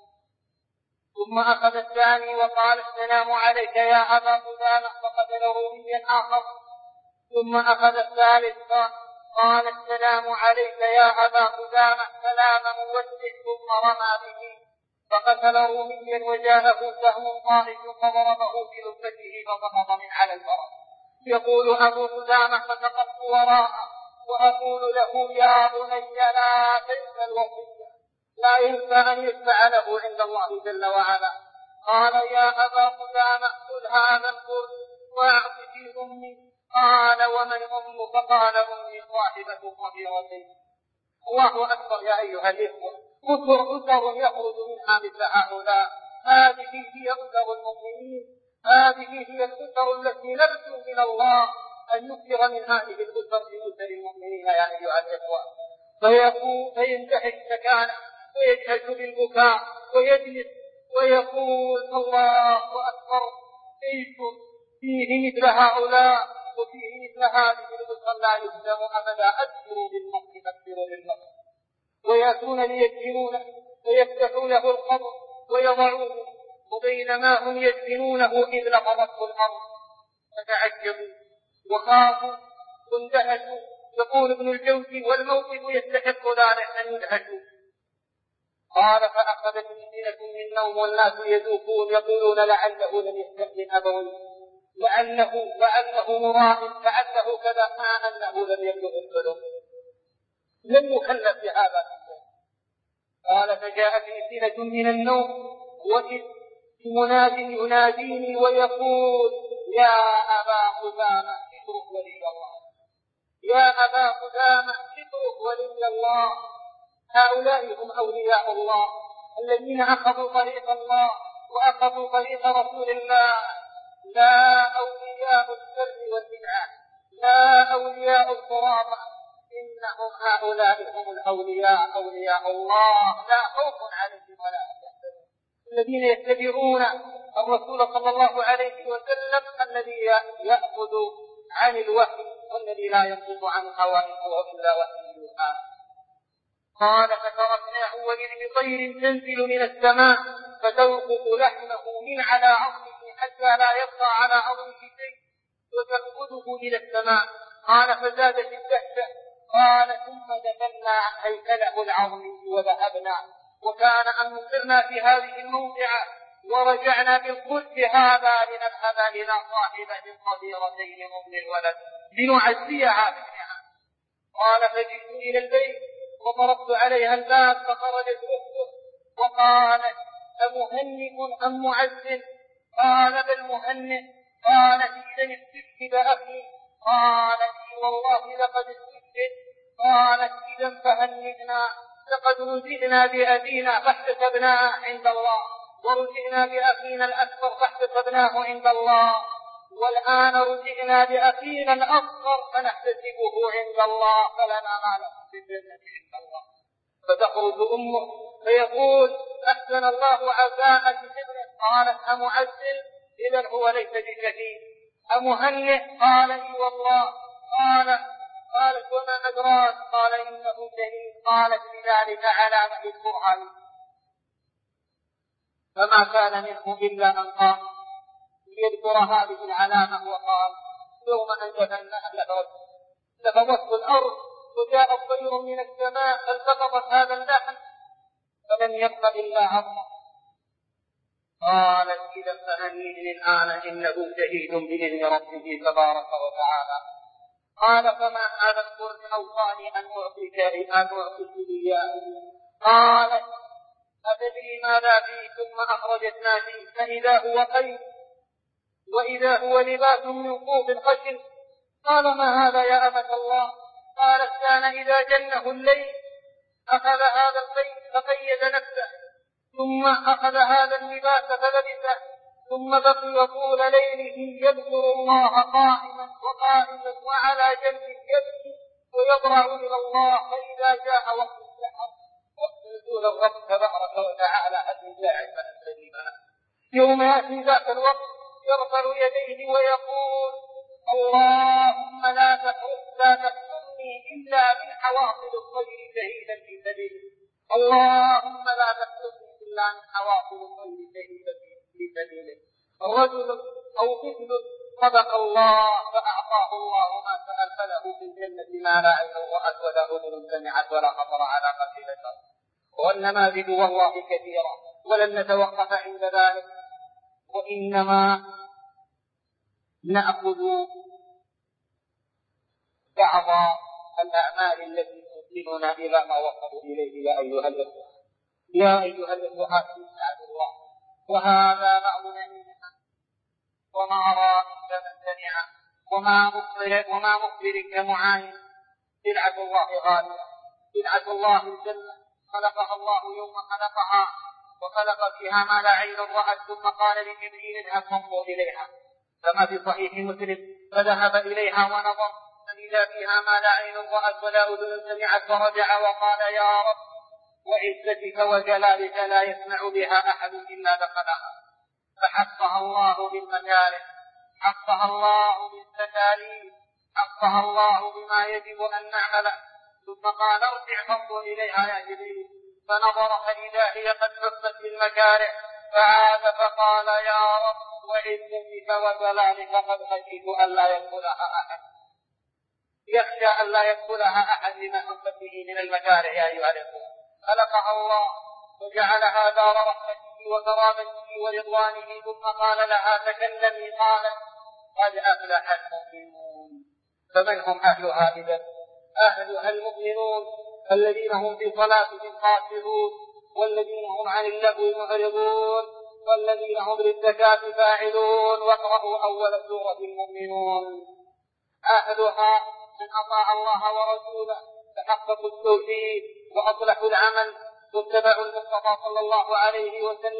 Speaker 1: ثم أخذ الثاني وقال: السلام عليك يا أبا قدامة، فقتله روميا آخر. ثم أخذ الثالث قال: السلام عليك يا أبا قدامة، سلام موجه، ثم رمى به فقتل روميا وجاءه سهم طائف فضربه في ركبته فسقط من على الفرس. يقول أبو قدامة: فسقطت وراءه وأقول له: يا بني لا تنسى الوصية، لا ينسى أن يشفع له عند الله جل وعلا. قال: يا أبا قدامة خذ هذا الخرج وأعط في أمي. قال: ومن أمك؟ قال: أمي صاحبة الضفيرتين. الله أكبر يا أيها الإخوة، أسر أسر يخرج منها مثل هؤلاء. هذه هي أسر المؤمنين، هذه هي الأسر التي نرجو من الله أن يكثر من هذه الأسر في أسر المؤمنين يا أيها الإخوة. فيقول فينتهي السكانة ويجهش بالبكاء ويجلس ويقول: الله أكبر، جيش فيه مثل هؤلاء وفيه مثل هذه الأسر لا يهزم أبدا. أكثروا بالنصر، أكثروا بالنصر. ويأتون ليدفنونه ويفتحوا له القبر ويضعوه، وبينما هم يدفنونه إذ لقمته الأرض فتعجبوا وخافوا واندهشوا. يقول ابن الجوزي: والموقف يستحق ذلك أن يدهشوا. قال: فأخذت سكينة من نوم والناس يذوقون يقولون: لعله لم يستأذن أبويه، لعله لعله مرائد، لعله كذا، ما أنه لم يبلغ الحلم، لم يكلف بهذا. قال: فجاءت سكينة من النوم وإذ مناد يناديني ويقول: يا أبا قدامة اترك ولي الله، يا أبا قدامة اترك ولي الله. هؤلاء هم أولياء الله الذين أخذوا طريق الله وأخذوا طريق رسول الله. لا أولياء السر والبدعة، لا أولياء القرابة، إنهم هؤلاء هم الأولياء، أولياء الله لا خوف عليهم ولا هم يحزنون، الذين يتبعون الرسول صلى الله عليه وسلم الذي يأخذ عن الوحي والذي لا ينطق عن الهوى إن هو إلا وحي يوحى. قال فتركناه ولعب طير تنزل من السماء فتوقف لحمه من على عظمه حتى لا يبقى على عظمه شيء وتأخذه إلى السماء. قال فزادت الدهشة. قال ثم دفنا هيكله العظمي وذهبنا، وكان أن نصرنا في هذه الموضعة ورجعنا بالقدس هذا لنذهب إلى صاحبة الصغيرتين أم الولد لنعزيها بابنها. قال فجئت إلى البيت وضربت عليها الباب فخرجت أخته وقالت أمهنئ أم معزٍ؟ قال بل مهنئ. قالت إذن استشهد أخي. قالت والله لقد استشهد. قالت إذن فهنئنا، لقد رزقنا بأبينا فاحتسبناه عند الله، ورزقنا بأخينا الأكبر فاحتسبناه عند الله، والآن رزقنا بأخينا الأصغر فنحتسبه عند الله، فلنا ما له في الجنة عند الله. فتخرج أمه فيقول أحسن الله عزاءك بابنه. قالت أمعزل؟ إذن هو ليس بشهيد. أمهنئ؟ قال إي والله. قال قالت وما أدراك؟ قال إنه شهيد. قالت لذلك علامة القرآن. فما كان منه إلا أن قام ليذكر هذه العلامة وقال يوم أن جفناه لفوت الأرض وجاء الطير من السماء فالتقطت هذا اللحم فلم يبق إلا عظمه. قالت إذا فهنئني الآن إنه شهيد بإذن ربه تبارك وتعالى. قال فما هذا القرن أوصاني أن أعطيك أن أعطيك إياه. قالت أتدري ماذا فيه؟ ثم أخرجت ما فيه فإذا هو خير وإذا هو لباس من صوف خشن. قال ما هذا يا أمة الله؟ قالت كان إذا جنه الليل أخذ هذا الخير فقيد نفسه، ثم أخذ هذا اللباس فلبسه، ثم بقي طول ليله يذكر الله قائما وقائما وعلى جنب يبكي ويضرع إلى الله. فإذا جاء وقت السحر وقت نزول الرب تبارك وتعالى أن جاء فنستجيب له، يوم يأتي ذاك الوقت يرفع يديه ويقول اللهم لا تحرمني إلا من حواصل الطير شهيدا في سبيلك، اللهم لا تحرمني إلا من حواصل الطير شهيدا في سبيلك. رجل أو طفل صدق الله فأعطاه الله ما سأل فله في الجنة ما لا عين رأت ولا أذن سمعت ولا خطر على قلب بشر. والنماذج والله كثيرة ولن نتوقف عند ذلك، وإنما نأخذ بعض الأعمال التي توصلنا إلى ما وصلوا إليه. يا أيها الإخوة يا أيها الإخوة استعد الله، وهذا بعض نعيمها وما أرى كمن سمع وما مخبر وما مخبر كمعاين. بدعة الله غالية، بدعة الله الجنة خلقها الله يوم خلقها وخلق فيها ما لا عين رأت، ثم قال لجبريل اذهب فانظر إليها، كما في صحيح مسلم فذهب إليها ونظر فإذا فيها ما لا عين رأت ولا أذن سمعت، فرجع وقال يا رب وعزتك وجلالك لا يسمع بها أحد إلا دخلها. فحفظها الله بالمكاره، حفظها الله بالتكاليف، حفظها الله بما يجب أن نعمله. ثم قال ارجع فانظر إليها يا جبريل، فنظر فإذا هي قد حفت بالمكاره، فعاد فقال يا رب وعزتك وجلالك قد خشيت ألا يدخلها أحد. يخشى ألا يدخلها أحد لما حفت به من المكاره. يا أيها الإخوة خلقها الله وجعلها دار رحمته وكرامته ورضوانه، ثم قال لها تكلمي، قالت قد أفلح المؤمنون. فمن هم أهلها إذن؟ أهلها المؤمنون الذين هم في صلاتهم خاشعون، والذين هم عن اللغو معرضون، والذين هم للزكاة فاعلون. واقرأوا أول سورة المؤمنون. أهلها من أطاع الله ورسوله فحققوا التوحيد وأصلحوا العمل واتبعوا المصطفى صلى الله عليه وسلم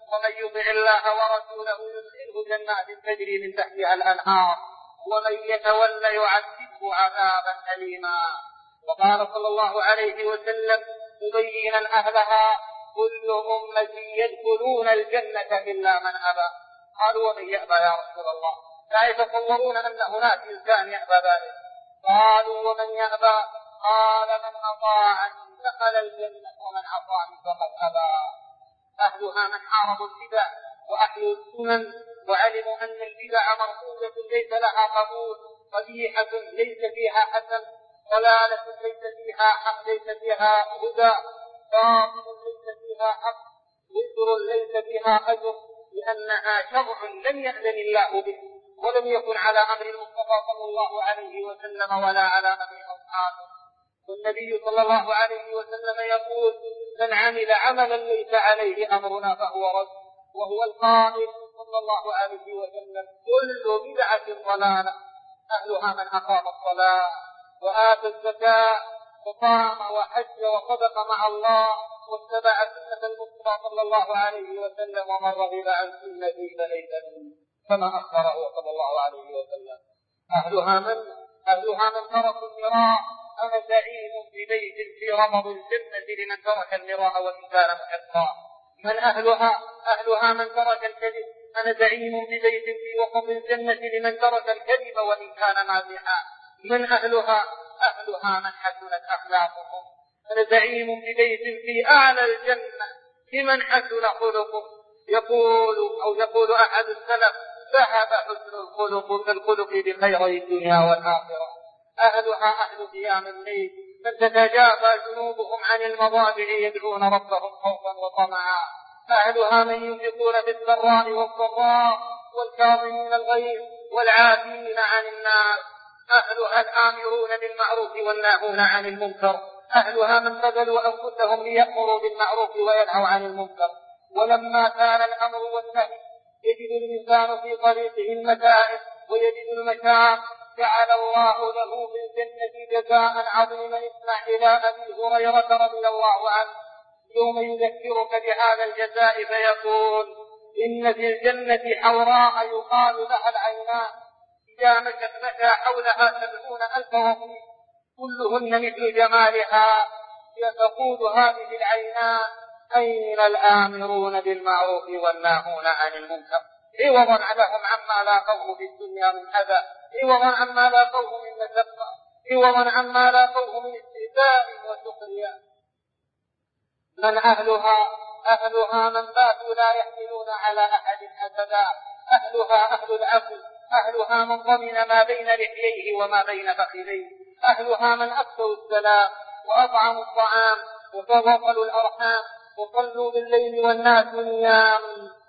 Speaker 1: ومن يطع الله ورسوله يدخله جنات تجري من تحتها الأنهار ومن يتولى يعذبه عذابا أليما. وقال صلى الله عليه وسلم مبينا أهلها كل أمتي يدخلون الجنة إلا من أبى. قالوا ومن يأبى يا رسول الله؟ لا يتصورون أن هناك إنسان يأبى ذلك. قالوا ومن يأبى؟ قال من أطاعني دخل الجنة ومن عصاني فقد أبى. أهلها من حاربوا البدع وأحيوا السنن وعلموا أن البدع مرفوضة ليس لها قبول، قبيحة ليس فيها حسن، ضلالة ليس فيها حق، ليس فيها هدى، باطل ليس فيها حق، وزر ليس فيها أجر، لأنها شرع لم يأذن الله به ولم يكن على أمر المصطفى صلى الله عليه وسلم ولا على أمر أصحابه. والنبي صلى الله عليه وسلم يقول من عمل عملا ليس عليه أمرنا فهو رد. وهو القائل صلى الله عليه وسلم كل بدعة ضلالة. أهلها من أقام الصلاة وآتى الزكاة وصام وحج وصدق مع الله واتبع سنة المصطفى صلى الله عليه وسلم ومن رغب عن سنتي فليس مني كما أخبره صلى الله عليه وسلم. أهلها من أهلها من تركوا المراء. أنا زعيم ببيت في رمض الجنة لمن ترك المراء وإن كان محقا. من أهلها أهلها من ترك الكذب. أنا زعيم ببيت في وسط الجنة لمن ترك الكذب وإن كان مازحا. من أهلها أهلها من حسنت أخلاقهم. أنا زعيم ببيت في أعلى الجنة لمن حسن خلقه. يقول أو يقول أحد السلف ذهب حسن الخلق كالخلق بخيري الدنيا والآخرة. أهلها أهل قيام الليل من تتجافى جنوبهم عن المضاجع يدعون ربهم خوفا وطمعا. أهلها من ينفقون بالسراء والضراء والكاظمين الغيظ والعافين عن الناس. أهلها الآمرون بالمعروف والناهون عن المنكر. أهلها من بذلوا أنفسهم ليأمروا بالمعروف وينهوا عن المنكر. ولما كان الأمر والنهي يجد الإنسان في طريقه المتاعب ويجد المشاعر جعل الله له في الجنة جزاء عظيما. اسمع إلى أبي هريرة رضي الله عنه يوم يذكرك بهذا الجزاء فيقول إن في الجنة حوراء يقال لها العينان إذا مشت مشى حولها سبعون ألف وفي كلهن مثل جمالها. تقول هذه العينان أين الآمرون بالمعروف والناهون عن المنكر عوضا لهم عما لاقوه في الدنيا من أذى، عوضا عما لاقوه من مشقة، عوضا عما لاقوه من استهزاء وسخرية. من أهلها أهلها من باتوا لا يحملون على أحد حسدا. أهلها أهل العفو. أهلها من ضمن ما بين لحييه وما بين فخذيه. أهلها من أفشوا السلام وأطعموا الطعام وتواصلوا الأرحام وصلوا بالليل والناس نيام.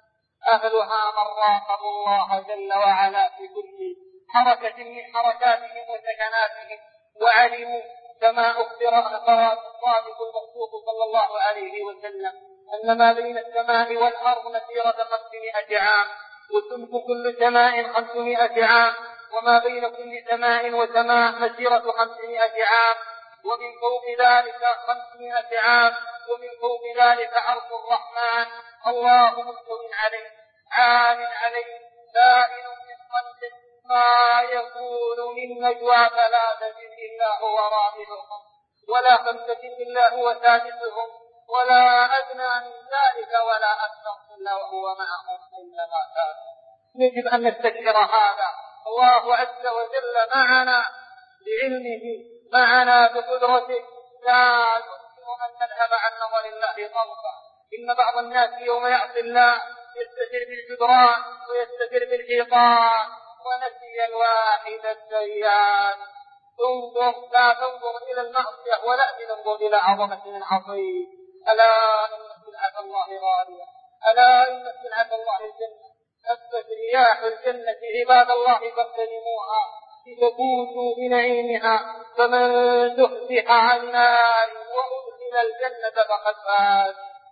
Speaker 1: أهلها من راقبوا الله جل وعلا في كل حركة من حركاتهم وسكناتهم وعلموا كما أخبر أخبار الصادق المصدوق صلى الله عليه وسلم أن ما بين السماء والأرض مسيرة خمسمائة عام وسمك كل سماء خمسمائة عام وما بين كل سماء وسماء مسيرة خمسمائة عام ومن فوق ذلك خمسمائة عام ومن فوق ذلك عرش الرحمن الله مستو عليه عال عليه سائل من خلقه ما يكون من نجوى ثلاثة إلا هو رابعهم ولا خمسة إلا هو سادسهم ولا أدنى من ذلك ولا أكثر إلا وهو معهم أينما كانوا. يجب أن نستشعر هذا. الله عز وجل معنا بعلمه معنا بقدرته. لا يمكن أن نذهب عن نظر الله طرفا. إن بعض الناس يوم يعصي الله يستتر بالجدران ويستتر بالحيطان ونسي الواحد السيئات. انظر لا تنظر إلى المعصية ولا تنظر إلى عظمة العظيم. ألا إن سلعة الله غالية. ألا إن سلعة الله الجنة. أثبت رياح الجنة عباد الله فاغتنموها لتفوتوا بنعيمها. فمن زحزح عن النار وأدخل الجنة فقد فاز.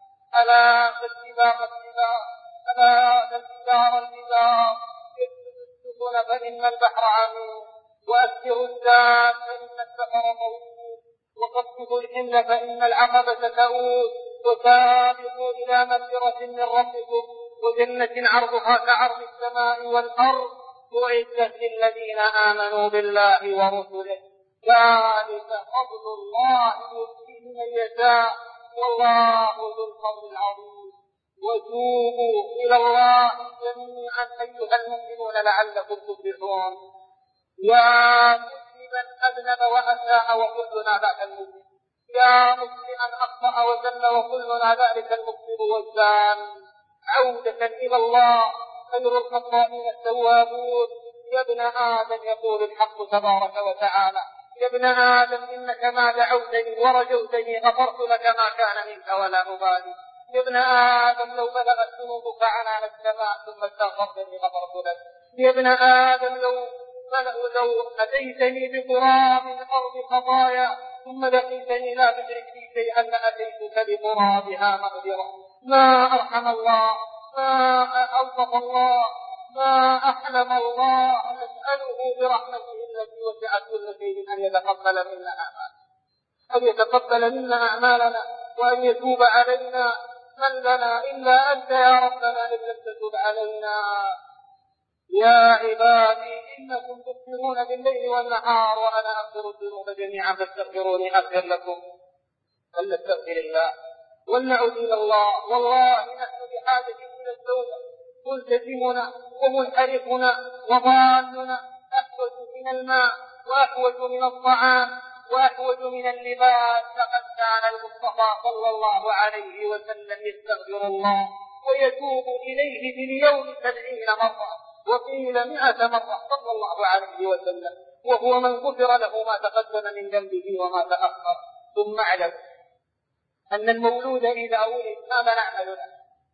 Speaker 1: ألا فالسباق السباق ألا فالسباق السباق يكتب السفن فإن البحر عميق وأسر الزاد فإن السفر طويل وقصد الحمل فإن العقبة تؤود وسابقوا إلى مغفرة من ربكم وجنة عرضها كعرض السماء والأرض أعدت للذين آمنوا بالله ورسله ذلك فضل الله يؤتيه من يشاء والله ذو الفضل العظيم. وتوبوا إلى الله جميعا أيها المؤمنون لعلكم تفلحون. يا مسلما أذنب وأساء وكلنا ذاك المسلم، يا مسلما أخطأ وزل وكلنا ذلك المخطئ والزان. عودة إلى الله خير الخطائين التوابون. يا ابن آدم يقول الحق تبارك وتعالى يا ابن آدم إنك ما دعوتني ورجوتني غفرت لك ما كان منك ولا أبالي. يا ابن آدم لو بلغت ذنوبك عنان السماء ثم استغفرتني غفرت لك. يا ابن آدم لو لو أتيتني بقراب الأرض خطايا ثم لقيتني لا تشرك بي شيئا لأتيتك بقرابها مغفرة. ما أرحم الله، ما ألطف الله، ما أحلم الله. نسأله برحمته التي وسعت كل شيء أن يتقبل منا أعمالنا أن يتقبل منا أعمالنا وأن يتوب علينا. من لنا إلا أنت يا ربنا إن لم تتوب علينا. يا عبادي إنكم تكفرون بالليل والنهار وأنا أغفر الذنوب جميعا فاستغفروني أغفر لكم. فلنستغفر الله ولنعود إلى الله. والله نحن بحاجة إلى التوبة. ملتزمنا ومنحرفنا وضالنا أحوج من الماء وأحوج من الطعام وأحوج من اللباس. لقد كان المصطفى صلى الله عليه وسلم يستغفر الله ويتوب إليه في اليوم سبعين مرة وقيل مئة مرة صلى الله عليه وسلم، وهو من غفر له ما تقدم من ذنبه وما تأخر. ثم اعلم أن المولود إذا ولد ماذا نعمل له؟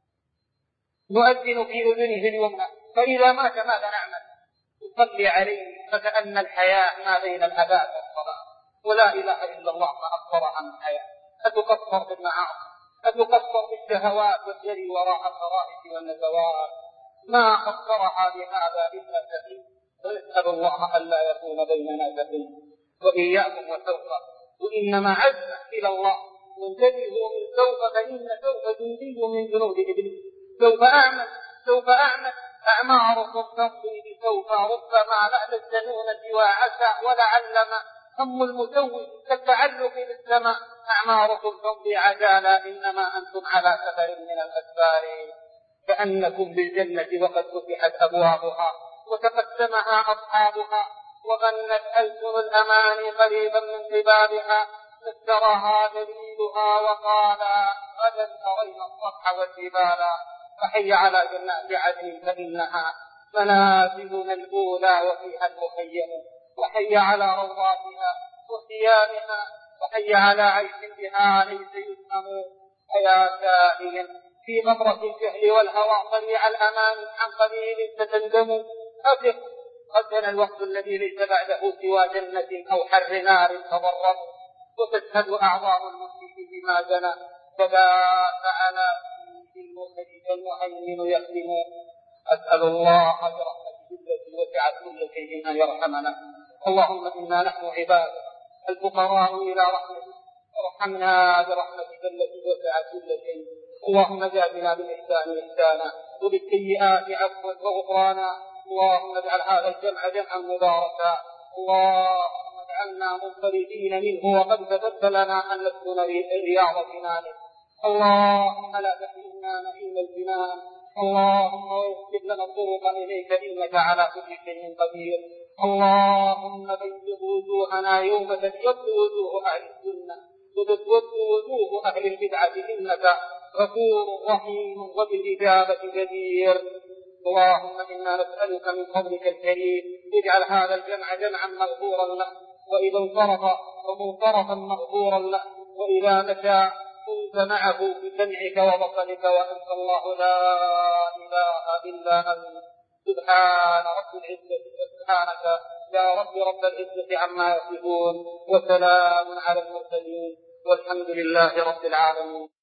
Speaker 1: نؤذن في أذنه اليمنى، فإذا مات ماذا نعمل؟ نصلي عليه فكأن الحياة ما بين الأباء والصلاة. ولا إله إلا الله ما أكبر عن الحياة. أتقصر بالمعاصي، أتقصر بالشهوات والجري وراء الفرائض والنزوات. ما قصرها بهذا إلا سبيل. ونسأل الله ألا يكون بيننا سبيل. وإياكم وسوف وإنما عزنا إلى الله. وانتبهوا من سوف فإن سوف جندي من جنود إبليس. سوف أعمل سوف أعمل أعماركم تمضي بسوف ربما لا تستنون سوى عسى ولعلما هم المسوي كالتعلق بالسماء. أعماركم تمضي عجالا إنما أنتم على سفر من الأسفار. كأنكم بالجنة وقد فتحت أبوابها وتقدمها أصحابها وغنت ألسن الأمان قريبا من قبابها. فسرها دليلها وقال غدا ترين الصبح والجبال. فحي على جنات عدن فإنها منازلنا الأولى وفيها المخيم. وحي على روضاتها وخيامها وحي على عيش بها ليس يسهم. أيا سائل في غمرة الجهل والهوى صريع الأمان عن قليل ستندم. أفق قد جنى الوقت الذي ليس بعده سوى جنة أو حر نار تضرم. وتشهد أعضاء المسلم بما جنى فلا فعلى فيه المهيمن يخدم. أسأل الله برحمته التي وسعت كل شيء أن يرحمنا. اللهم إنا نحن عبادك الفقراء إلى رحمتك ارحمنا برحمتك التي وسعت كل شيء. اللهم جازنا بالإحسان إحسانا وبالسيئات عفوا وغفرانا. اللهم اجعل هذا الجمع جمعا مباركا. اللهم اجعلنا منفردين منه وقد كتبت لنا أن نسكن رياض جنانك. اللهم لا تحرمنا نعيم الجنان. اللهم ويسر لنا الطرق إليك إنك على كل شيء قدير. اللهم بيض وجوهنا يوم تبيض وجوه أهل السنة وتسود وجوه أهل البدعة إنك غفور رحيم وبالإجابة جدير. اللهم إنا نسألك من فضلك الكريم اجعل هذا الجمع جمعا مغفورا له وإذا انصرف فمنصرفا مغفورا له وإذا مشى كنت معه بسمعك وبصرك وأنت الله لا إله إلا أنت. سبحان رب العزة سبحانك يا رب رب العزة عما يصفون وسلام على المرسلين والحمد لله رب العالمين.